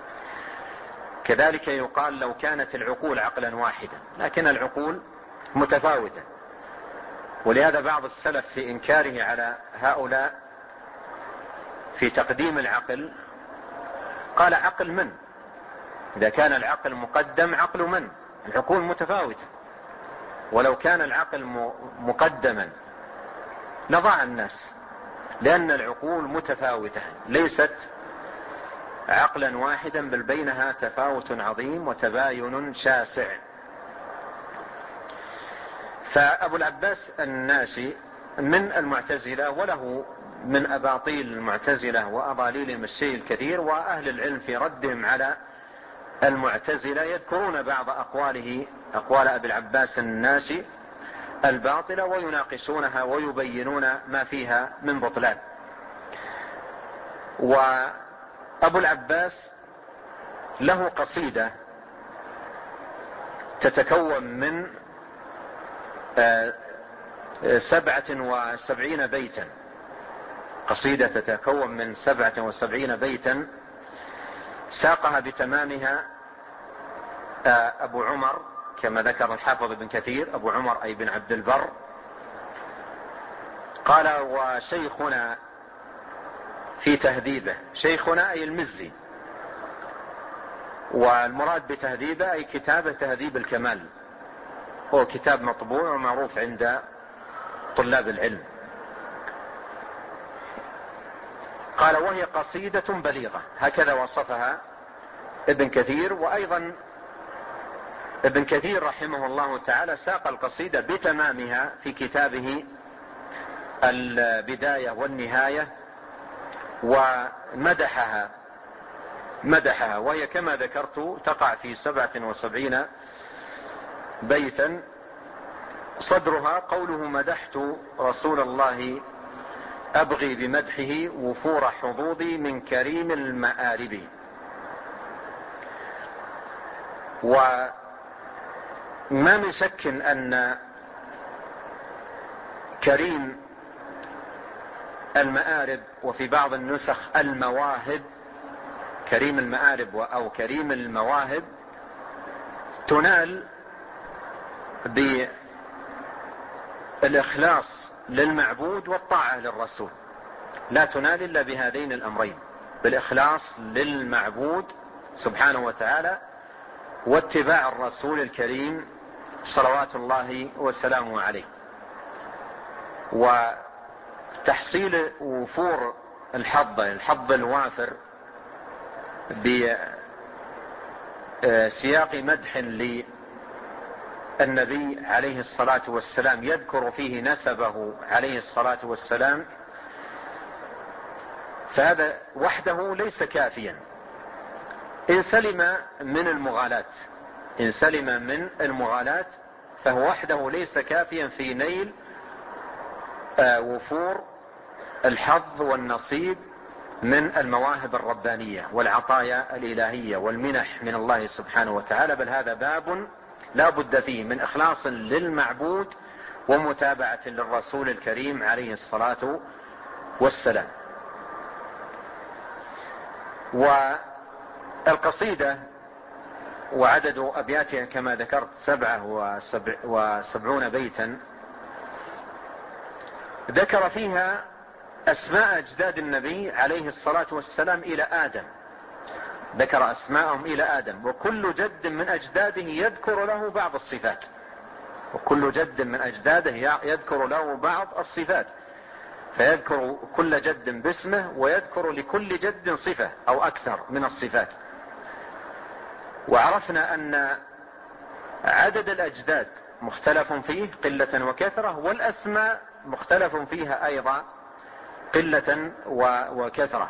كذلك يقال لو كانت العقول عقلا واحدا، لكن العقول متفاوتة. ولهذا بعض السلف في إنكاره على هؤلاء في تقديم العقل قال: عقل من؟ إذا كان العقل مقدم عقل من؟ العقول متفاوتة، ولو كان العقل مقدما لضاع الناس، لأن العقول متفاوتة ليست عقلا واحدا، بل بينها تفاوت عظيم وتباين شاسع. فأبو العباس الناشي من المعتزلة، وله من أباطيل المعتزلة وأضاليلهم الشيء الكثير، وأهل العلم في ردهم على المعتزلة يذكرون بعض أقوال أبي العباس الناشي الباطلة ويناقشونها ويبينون ما فيها من بطلان. وأبو العباس له قصيدة تتكون من 77 بيتا، قصيدة تتكون من 77 بيتا ساقها بتمامها أبو عمر، كما ذكر الحافظ ابن كثير، أبو عمر أي بن عبد البر. قال: وشيخنا في تهذيبه، شيخنا أي المزي، والمراد بتهذيبه أي كتابه تهذيب الكمال، هو كتاب مطبوع ومعروف عند طلاب العلم. قال: وهي قصيدة بليغة، هكذا وصفها ابن كثير. وأيضا ابن كثير رحمه الله تعالى ساق القصيدة بتمامها في كتابه البداية والنهاية ومدحها، وهي كما ذكرت تقع في 77 بيتا. صدرها قوله: مدحت رسول الله أبغي بمدحه وفور حظوظي من كريم المآرب. وما من شك أن كريم المآرب، وفي بعض النسخ المواهب، كريم المآرب أو كريم المواهب، تنال بالإخلاص للمعبود والطاعة للرسول، لا تنال إلا بهذين الأمرين: بالإخلاص للمعبود سبحانه وتعالى واتباع الرسول الكريم صلوات الله وسلامه عليه. وتحصيل وفور الحظ الوافر بسياق مدح للنبي عليه الصلاة والسلام يذكر فيه نسبه عليه الصلاة والسلام، فهذا وحده ليس كافيا إن سلم من المغالاة، فهو وحده ليس كافيا في نيل وفور الحظ والنصيب من المواهب الربانية والعطايا الإلهية والمنح من الله سبحانه وتعالى، بل هذا باب لا بد فيه من إخلاص للمعبود ومتابعة للرسول الكريم عليه الصلاة والسلام. والقصيدة وعدد أبياتها كما ذكرت 77 بيتا، ذكر فيها أسماء أجداد النبي عليه الصلاة والسلام إلى آدم، ذكر أسماءهم إلى آدم، وكل جد من أجداده يذكر له بعض الصفات، وكل جد من أجداده يذكر له بعض الصفات، فيذكر كل جد باسمه ويذكر لكل جد صفة أو أكثر من الصفات. وعرفنا أن عدد الأجداد مختلف فيه قلة وكثرة، والأسماء مختلف فيها أيضا قلة وكثرة،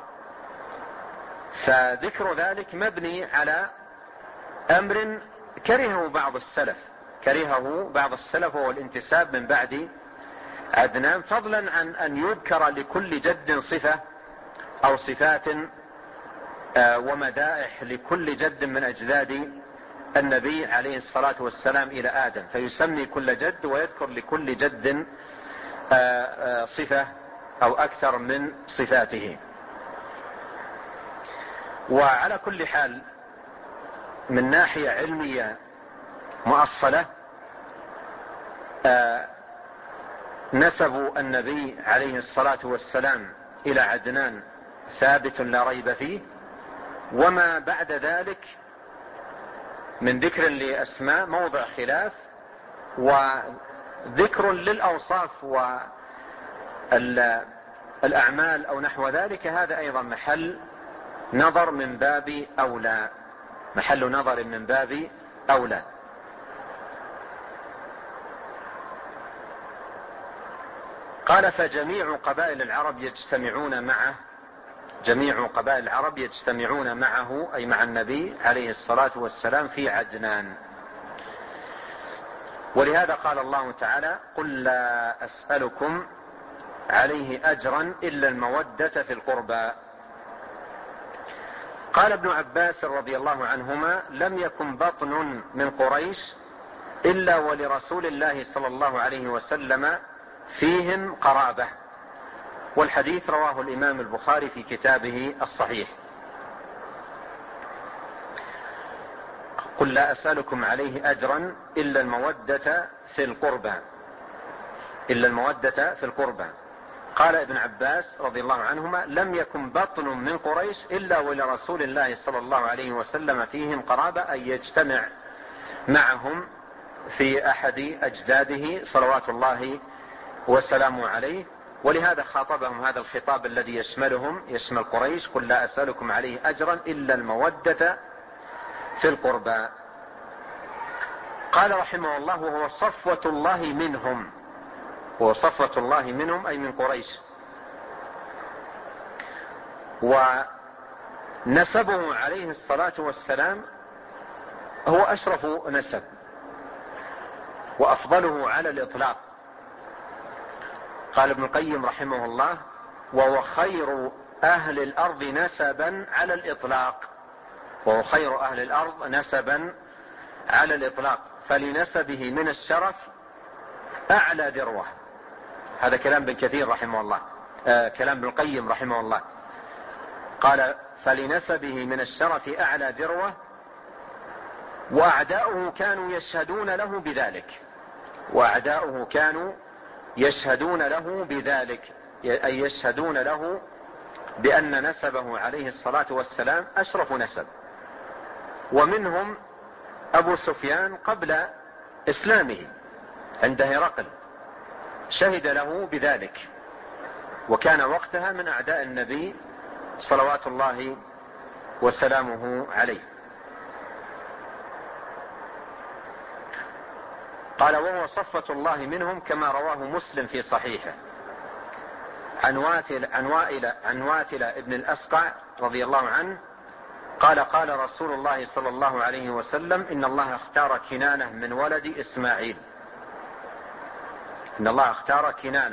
فذكر ذلك مبني على أمر كرهه بعض السلف وهو الانتساب من بعد عدنان، فضلا عن أن يذكر لكل جد صفة أو صفات ومدائح لكل جد من أجداد النبي عليه الصلاة والسلام إلى آدم، فيسمي كل جد ويذكر لكل جد صفة أو أكثر من صفاته. وعلى كل حال من ناحية علمية مؤصلة، نسب النبي عليه الصلاة والسلام إلى عدنان ثابت لا ريب فيه، وما بعد ذلك من ذكر لأسماء موضع خلاف، وذكر للأوصاف والأعمال أو نحو ذلك، هذا أيضا محل نظر من باب أولى. قال فجميع قبائل العرب يجتمعون معه أي مع النبي عليه الصلاة والسلام في عدنان. ولهذا قال الله تعالى قل لا أسألكم عليه أجرا إلا المودة في القربى. قال ابن عباس رضي الله عنهما لم يكن بطن من قريش إلا ولرسول الله صلى الله عليه وسلم فيهم قرابة، والحديث رواه الإمام البخاري في كتابه الصحيح. قل لا أسألكم عليه أجرا إلا المودة في القربى. قال ابن عباس رضي الله عنهما لم يكن بطن من قريش إلا ولرسول الله صلى الله عليه وسلم فيهم قرابة، أي يجتمع معهم في أحد أجداده صلوات الله وسلامه عليه. ولهذا خاطبهم هذا الخطاب الذي يشمل قريش، قل لا أسألكم عليه أجرا إلا المودة في القربى. قال رحمه الله وهو صفوة الله منهم أي من قريش. ونسبه عليه الصلاة والسلام هو أشرف نسب وأفضله على الإطلاق. قال ابن القيم رحمه الله وهو خير أهل الأرض نسبا على الإطلاق، فلنسبه من الشرف أعلى ذروة. هذا كلام ابن كثير رحمه الله، كلام ابن القيم رحمه الله. قال فلنسبه من الشرف أعلى ذروة، وأعداؤه كانوا يشهدون له بذلك، أي يشهدون له بأن نسبه عليه الصلاة والسلام أشرف نسب. ومنهم أبو سفيان قبل إسلامه عند هرقل، شهد له بذلك، وكان وقتها من أعداء النبي صلوات الله وسلامه عليه. قال: وهو صفة الله منهم، كما رواه مسلم في صحيحه عن واثل ابن الأسقع رضي الله عنه قال: قال رسول الله صلى الله عليه وسلم: إن الله اختار كنانة من ولد إسماعيل. إن الله اختار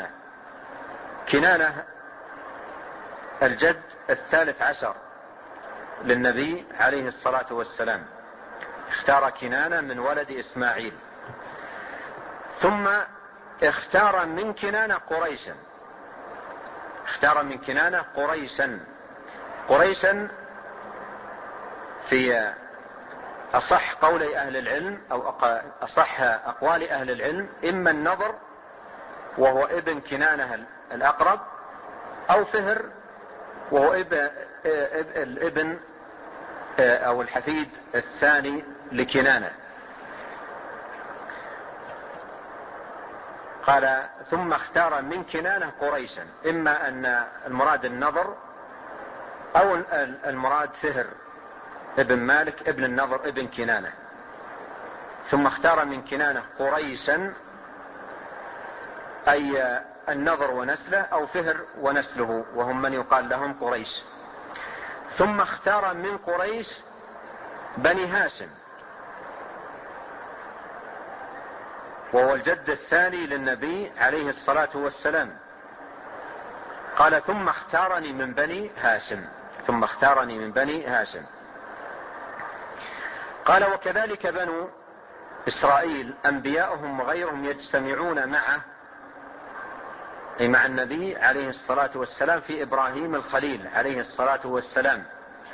كنانة الجد 13 للنبي عليه الصلاة والسلام، اختار كنانة من ولد إسماعيل. ثم اختار من كنانة قريشا في أصح قولي أهل العلم أو أصح أقوال أهل العلم، إما النضر وهو ابن كنانة الأقرب، أو فهر وهو الابن أو الحفيد الثاني لكنانة. قال: ثم اختار من كنانة قريشا، إما أن المراد النضر أو المراد فهر ابن مالك ابن النضر ابن كنانة. ثم اختار من كنانة قريشا، أي النضر ونسله، أو فهر ونسله، وهم من يقال لهم قريش. ثم اختار من قريش بني هاشم، وهو الجد الثاني للنبي عليه الصلاة والسلام. قال: ثم اختارني من بني هاشم. قال: وكذلك بنو إسرائيل أنبياؤهم وغيرهم يجتمعون معه، أي مع النبي عليه الصلاة والسلام، في إبراهيم الخليل عليه الصلاة والسلام،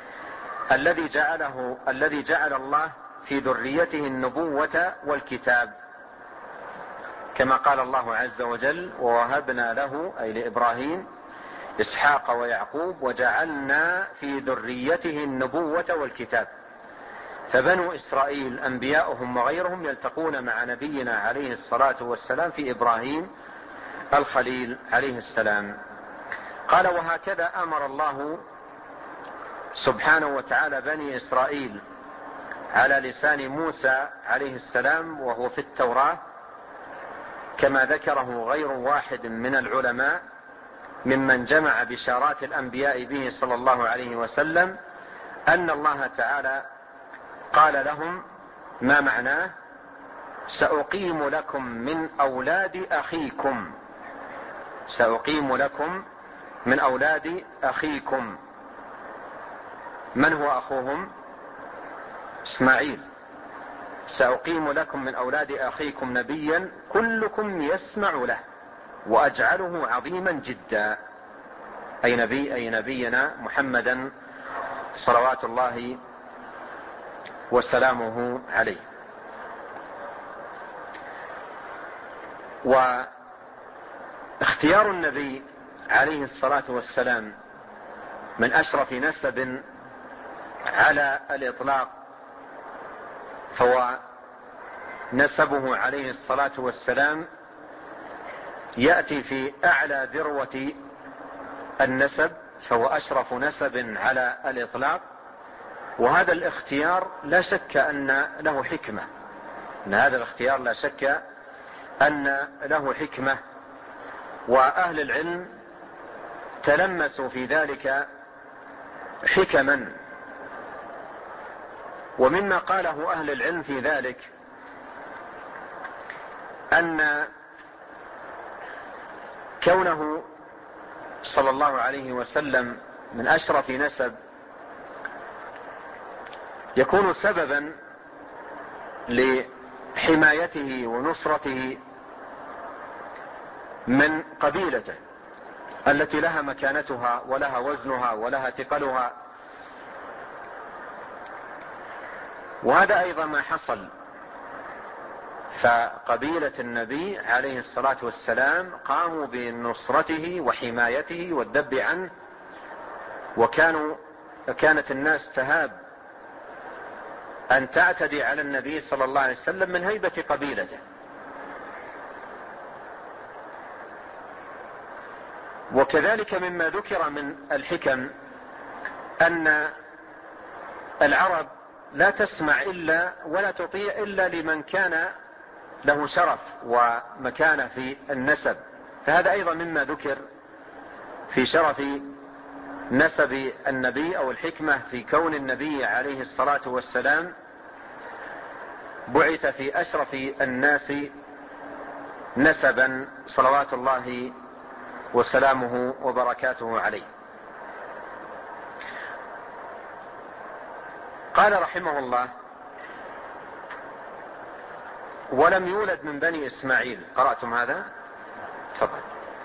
الذي جعل الله في ذريته النبوة والكتاب، كما قال الله عز وجل: ووهبنا له، أي لإبراهيم، إسحاق ويعقوب وجعلنا في ذريته النبوة والكتاب. فبنو إسرائيل أنبياؤهم وغيرهم يلتقون مع نبينا عليه الصلاة والسلام في إبراهيم الخليل عليه السلام. قال: وهكذا أمر الله سبحانه وتعالى بني إسرائيل على لسان موسى عليه السلام، وهو في التوراة، كما ذكره غير واحد من العلماء ممن جمع بشارات الأنبياء به صلى الله عليه وسلم، أن الله تعالى قال لهم ما معناه: سأقيم لكم من أولاد أخيكم. من هو أخوهم؟ إسماعيل. سأقيم لكم من أولاد أخيكم نبيا كلكم يسمع له وأجعله عظيما جدا، أي نبينا محمدا صلوات الله وسلامه عليه. واختيار النبي عليه الصلاة والسلام من أشرف نسب على الإطلاق، فهو نسبه عليه الصلاة والسلام يأتي في أعلى ذروة النسب، فهو أشرف نسب على الإطلاق. وهذا الاختيار لا شك أن له حكمة، وأهل العلم تلمسوا في ذلك حكما. ومما قاله أهل العلم في ذلك أن كونه صلى الله عليه وسلم من أشرف نسب يكون سببا لحمايته ونصرته من قبيلته التي لها مكانتها ولها وزنها ولها ثقلها. وهذا أيضا ما حصل، فقبيلة النبي عليه الصلاة والسلام قاموا بنصرته وحمايته والذب عنه، وكانت الناس تهاب أن تعتدي على النبي صلى الله عليه وسلم من هيبة قبيلته. وكذلك مما ذكر من الحكم أن العرب لا تسمع إلا ولا تطيع إلا لمن كان له شرف ومكانة في النسب، فهذا أيضا مما ذكر في شرف نسب النبي أو الحكمة في كون النبي عليه الصلاة والسلام بعث في أشرف الناس نسبا صلوات الله وسلامه وبركاته عليه. قال رحمه الله: ولم يولد من بني إسماعيل. قرأتم هذا؟ تفضل.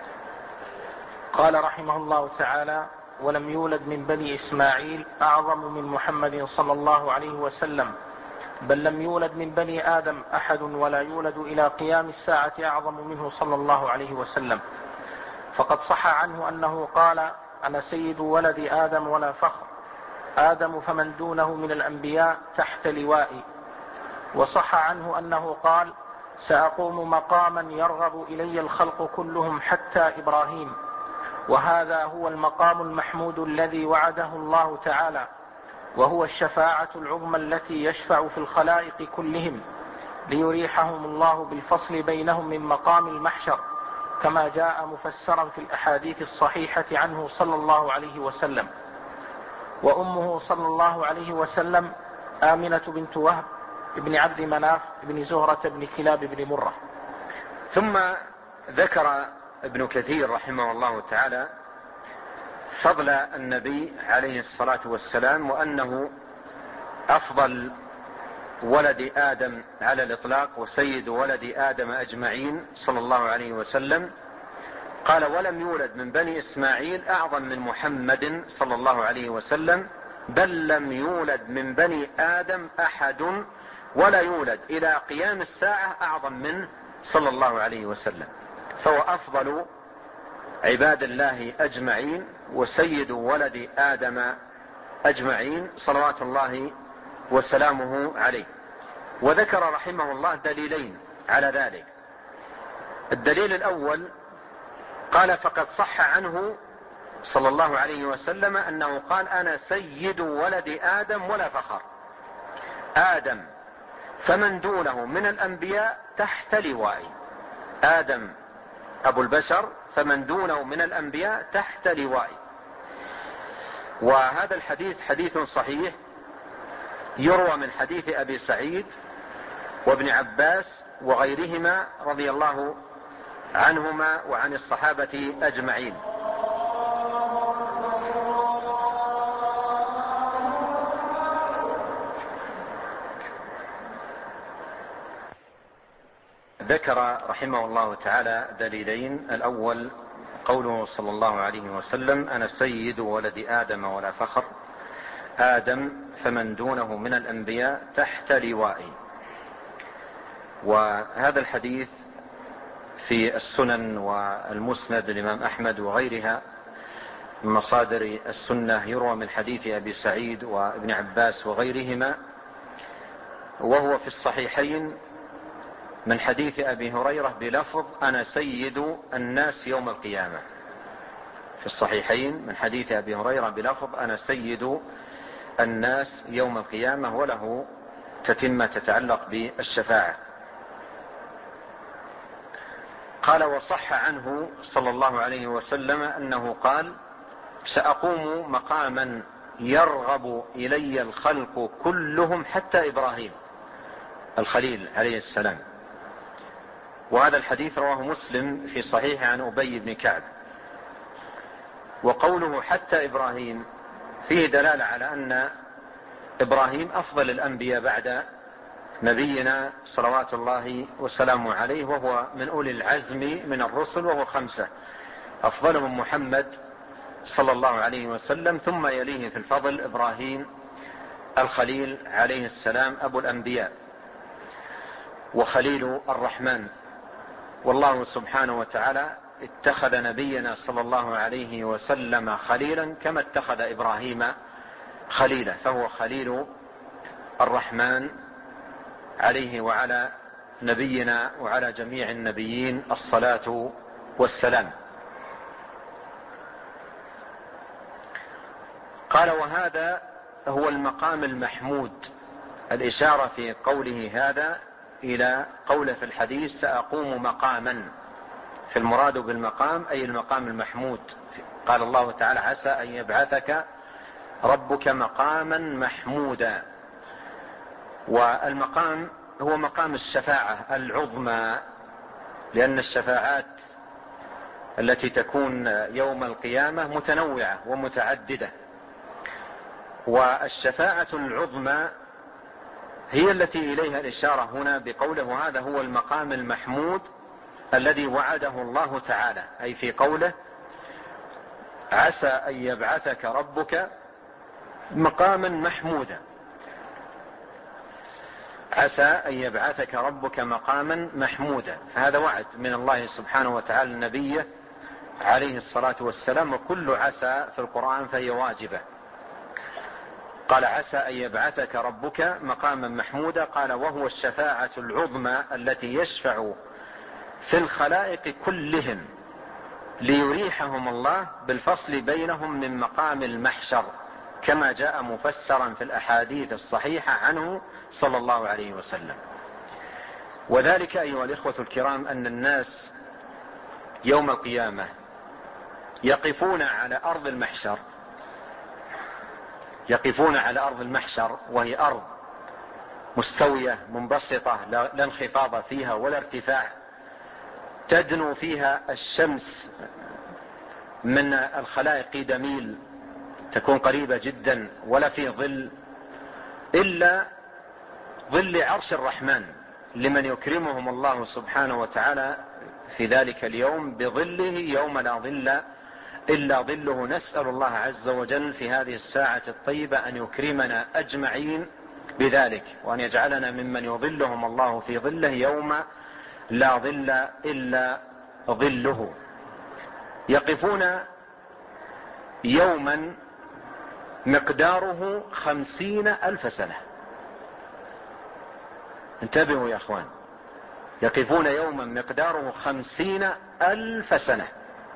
قال رحمه الله تعالى: ولم يولد من بني إسماعيل أعظم من محمد صلى الله عليه وسلم، بل لم يولد من بني آدم أحد ولا يولد إلى قيام الساعة أعظم منه صلى الله عليه وسلم. فقد صح عنه أنه قال: أنا سيد ولد آدم ولا فخر، آدم فمن دونه من الأنبياء تحت لوائي. وصح عنه أنه قال: سأقوم مقاما يرغب إلي الخلق كلهم حتى إبراهيم، وهذا هو المقام المحمود الذي وعده الله تعالى، وهو الشفاعة العظمى التي يشفع في الخلائق كلهم ليريحهم الله بالفصل بينهم من مقام المحشر، كما جاء مفسرا في الأحاديث الصحيحة عنه صلى الله عليه وسلم. وأمه صلى الله عليه وسلم آمنة بنت وهب ابن عبد مناف ابن زهرة ابن كلاب ابن مرة. ثم ذكر ابن كثير رحمه الله تعالى فضل النبي عليه الصلاة والسلام، وأنه أفضل ولد آدم على الإطلاق وسيد ولد آدم أجمعين صلى الله عليه وسلم. قال: ولم يولد من بني إسماعيل أعظم من محمد صلى الله عليه وسلم، بل لم يولد من بني آدم أحد ولا يولد إلى قيام الساعة أعظم منه صلى الله عليه وسلم، فهو أفضل عباد الله أجمعين وسيد ولد آدم أجمعين صلوات الله وسلامه عليه. وذكر رحمه الله دليلين على ذلك. الدليل الأول قال: فقد صح عنه صلى الله عليه وسلم أنه قال: أنا سيد ولد آدم ولا فخر، آدم فمن دونه من الأنبياء تحت لوائي. آدم أبو البشر، فمن دونه من الأنبياء تحت لوائي. وهذا الحديث حديث صحيح يروى من حديث أبي سعيد وابن عباس وغيرهما رضي الله عنهما وعن الصحابة أجمعين. ذكر رحمه الله تعالى دليلين: الأول قوله صلى الله عليه وسلم: أنا سيد ولد آدم ولا فخر، آدم فمن دونه من الأنبياء تحت لوائي. وهذا الحديث في السنن والمسند للإمام أحمد وغيرها من مصادر السنة، يروى من حديث أبي سعيد وابن عباس وغيرهما، وهو في الصحيحين من حديث أبي هريرة بلفظ: أنا سيد الناس يوم القيامة. في الصحيحين من حديث أبي هريرة بلفظ: أنا سيد الناس يوم القيامة، وله تتمة تتعلق بالشفاعة. قال: وصح عنه صلى الله عليه وسلم أنه قال: سأقوم مقاما يرغب إلي الخلق كلهم حتى إبراهيم الخليل عليه السلام. وهذا الحديث رواه مسلم في صحيح عن أبي بن كعب. وقوله حتى إبراهيم فيه دلالة على أن إبراهيم أفضل الأنبياء بعد نبينا صلوات الله وسلامه عليه، وهو من أولي العزم من الرسل، وهو 5، أفضلهم محمد صلى الله عليه وسلم، ثم يليه في الفضل إبراهيم الخليل عليه السلام أبو الأنبياء وخليل الرحمن. والله سبحانه وتعالى اتخذ نبينا صلى الله عليه وسلم خليلا كما اتخذ إبراهيم خليلا، فهو خليل الرحمن عليه وعلى نبينا وعلى جميع النبيين الصلاة والسلام. قال: وهذا هو المقام المحمود. الإشارة في قوله هذا إلى قوله في الحديث: سأقوم مقاما. في المراد بالمقام أي المقام المحمود. قال الله تعالى: عسى أن يبعثك ربك مقاما محمودا. والمقام هو مقام الشفاعة العظمى، لأن الشفاعات التي تكون يوم القيامة متنوعة ومتعددة، والشفاعة العظمى هي التي إليها الإشارة هنا بقوله: هذا هو المقام المحمود الذي وعده الله تعالى، أي في قوله: عسى أن يبعثك ربك مقاما محمودا. عسى أن يبعثك ربك مقاما محمودا، فهذا وعد من الله سبحانه وتعالى لنبيه عليه الصلاة والسلام. وكل عسى في القرآن فهي واجبة. قال: عسى أن يبعثك ربك مقاما محمودا. قال: وهو الشفاعة العظمى التي يشفع في الخلائق كلهم ليريحهم الله بالفصل بينهم من مقام المحشر، كما جاء مفسرا في الأحاديث الصحيحة عنه صلى الله عليه وسلم. وذلك أيها الإخوة الكرام أن الناس يوم القيامة يقفون على أرض المحشر، يقفون على أرض المحشر، وهي أرض مستوية منبسطة لا انخفاض فيها ولا ارتفاع، تدنو فيها الشمس من الخلائق قيد ميل، تكون قريبة جدا، ولا في ظل إلا ظل عرش الرحمن لمن يكرمهم الله سبحانه وتعالى في ذلك اليوم بظله يوم لا ظل إلا ظله. نسأل الله عز وجل في هذه الساعة الطيبة أن يكرمنا أجمعين بذلك، وأن يجعلنا ممن يظلهم الله في ظله يوم لا ظل إلا ظله. يقفون يوما مقداره 50,000 سنة. انتبهوا يا أخوان، يقفون يوما مقداره 50,000 سنة.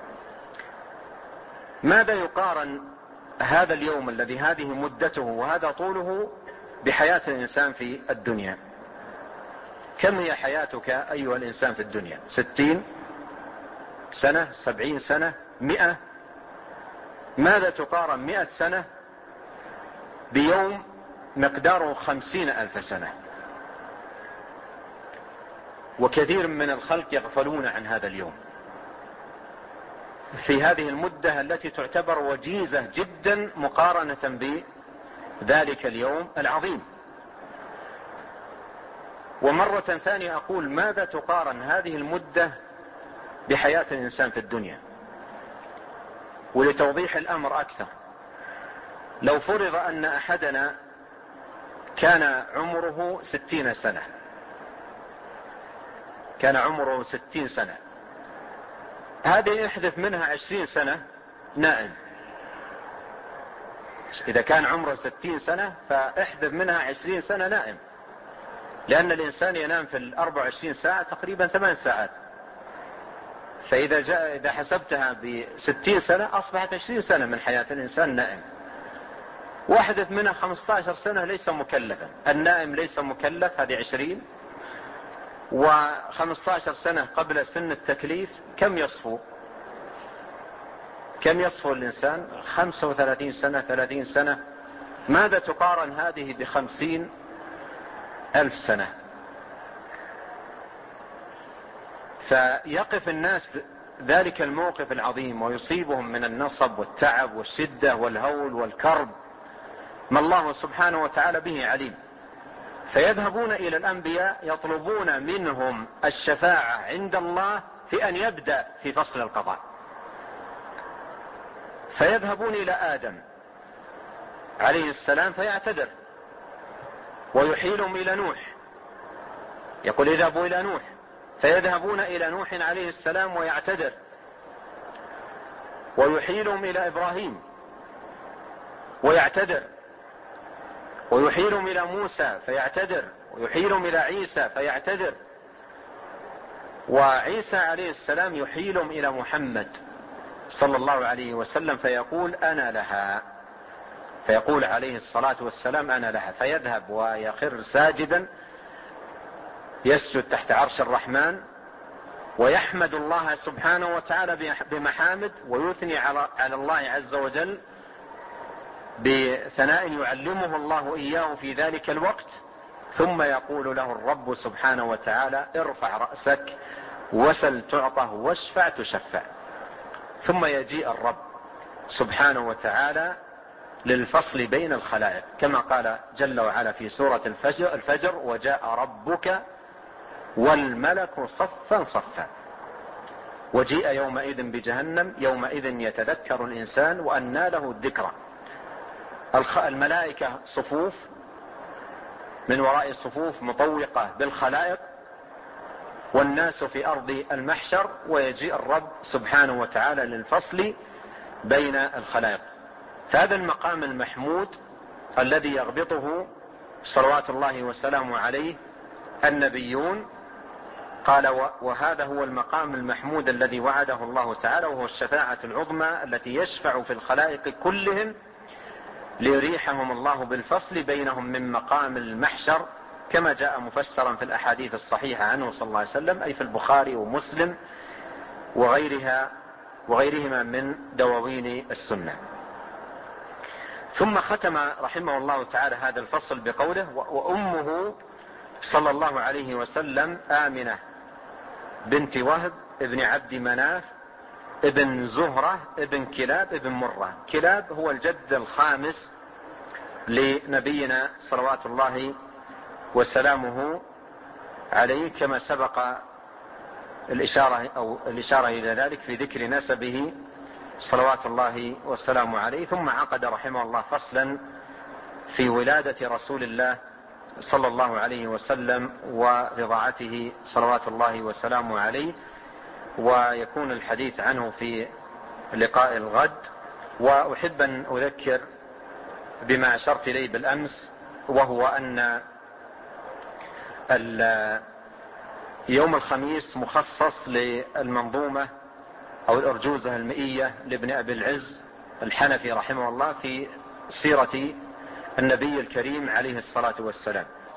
ماذا يقارن هذا اليوم الذي هذه مدته وهذا طوله بحياة الإنسان في الدنيا؟ كم هي حياتك أيها الإنسان في الدنيا؟ 60 سنة، 70 سنة، 100؟ ماذا تقارن 100 سنة بيوم مقداره 50,000 سنة؟ وكثير من الخلق يغفلون عن هذا اليوم في هذه المدة التي تعتبر وجيزة جدا مقارنة بذلك اليوم العظيم. ومرة ثانية أقول: ماذا تقارن هذه المدة بحياة الإنسان في الدنيا؟ ولتوضيح الأمر أكثر، لو فرض أن أحدنا كان عمره 60 سنة، كان عمره 60 سنة، هذه يحذف منها 20 سنة نائم. إذا كان عمره 60 سنة فاحذف منها 20 سنة نائم، لأن الإنسان ينام في 24 ساعة تقريبا 8 ساعات. فإذا إذا حسبتها ب60 سنة أصبحت 20 سنة من حياة الإنسان نائم. واحدث منها 15 سنة ليس مكلفا، النائم ليس مكلف، هذه 20. و15 سنة قبل سن التكليف كم يصفو؟ كم يصفو الإنسان؟ 35 سنة، 30 سنة. ماذا تقارن هذه ب50,000 سنة؟ فيقف الناس ذلك الموقف العظيم ويصيبهم من النصب والتعب والشدة والهول والكرب ما الله سبحانه وتعالى به عليم، فيذهبون إلى الأنبياء يطلبون منهم الشفاعة عند الله في أن يبدأ في فصل القضاء. فيذهبون إلى آدم عليه السلام فيعتذر، ويحيلهم إلى نوح، يقول: اذهبوا إلى نوح. فيذهبون إلى نوح عليه السلام ويعتذر، ويحيلهم إلى إبراهيم ويعتذر، ويحيلهم إلى موسى فيعتذر، ويحيلهم إلى عيسى فيعتذر، وعيسى عليه السلام يحيلهم إلى محمد صلى الله عليه وسلم فيقول أنا لها، فيقول عليه الصلاة والسلام أنا لها، فيذهب ويخر ساجدا يسجد تحت عرش الرحمن ويحمد الله سبحانه وتعالى بمحامد، ويثني على الله عز وجل بثناء يعلمه الله إياه في ذلك الوقت. ثم يقول له الرب سبحانه وتعالى ارفع رأسك وسل تعطه واشفع تشفع. ثم يجيء الرب سبحانه وتعالى للفصل بين الخلائق كما قال جل وعلا في سورة الفجر وجاء ربك والملك صفا صفا. وجيء يومئذ بجهنم يومئذ يتذكر الإنسان وأنى له الذكرى. الملائكة صفوف من وراء صفوف مطوقة بالخلائق، والناس في أرض المحشر، ويجيء الرب سبحانه وتعالى للفصل بين الخلائق. فهذا المقام المحمود الذي يغبطه صلوات الله وسلامه عليه النبيون، قال وهذا هو المقام المحمود الذي وعده الله تعالى، وهو الشفاعة العظمى التي يشفع في الخلائق كلهم ليريحهم الله بالفصل بينهم من مقام المحشر، كما جاء مفسرا في الأحاديث الصحيحة عنه صلى الله عليه وسلم، أي في البخاري ومسلم وغيرهما من دواوين السنة. ثم ختم رحمه الله تعالى هذا الفصل بقوله وأمه صلى الله عليه وسلم آمنة بنت وهب ابن عبد مناف ابن زهرة ابن كلاب ابن مرة. كلاب هو الجد الخامس لنبينا صلوات الله وسلامه عليه، كما سبق الإشارة إلى ذلك في ذكر نسبه صلوات الله وسلامه عليه. ثم عقد رحمه الله فصلا في ولادة رسول الله صلى الله عليه وسلم ورضاعته صلوات الله وسلامه عليه، ويكون الحديث عنه في لقاء الغد. وأحب أن أذكر بما أشرت إليه بالأمس، وهو أن يوم الخميس مخصص للمنظومة أو الأرجوزة المئية لابن أبي العز الحنفي رحمه الله في سيرة النبي الكريم عليه الصلاة والسلام.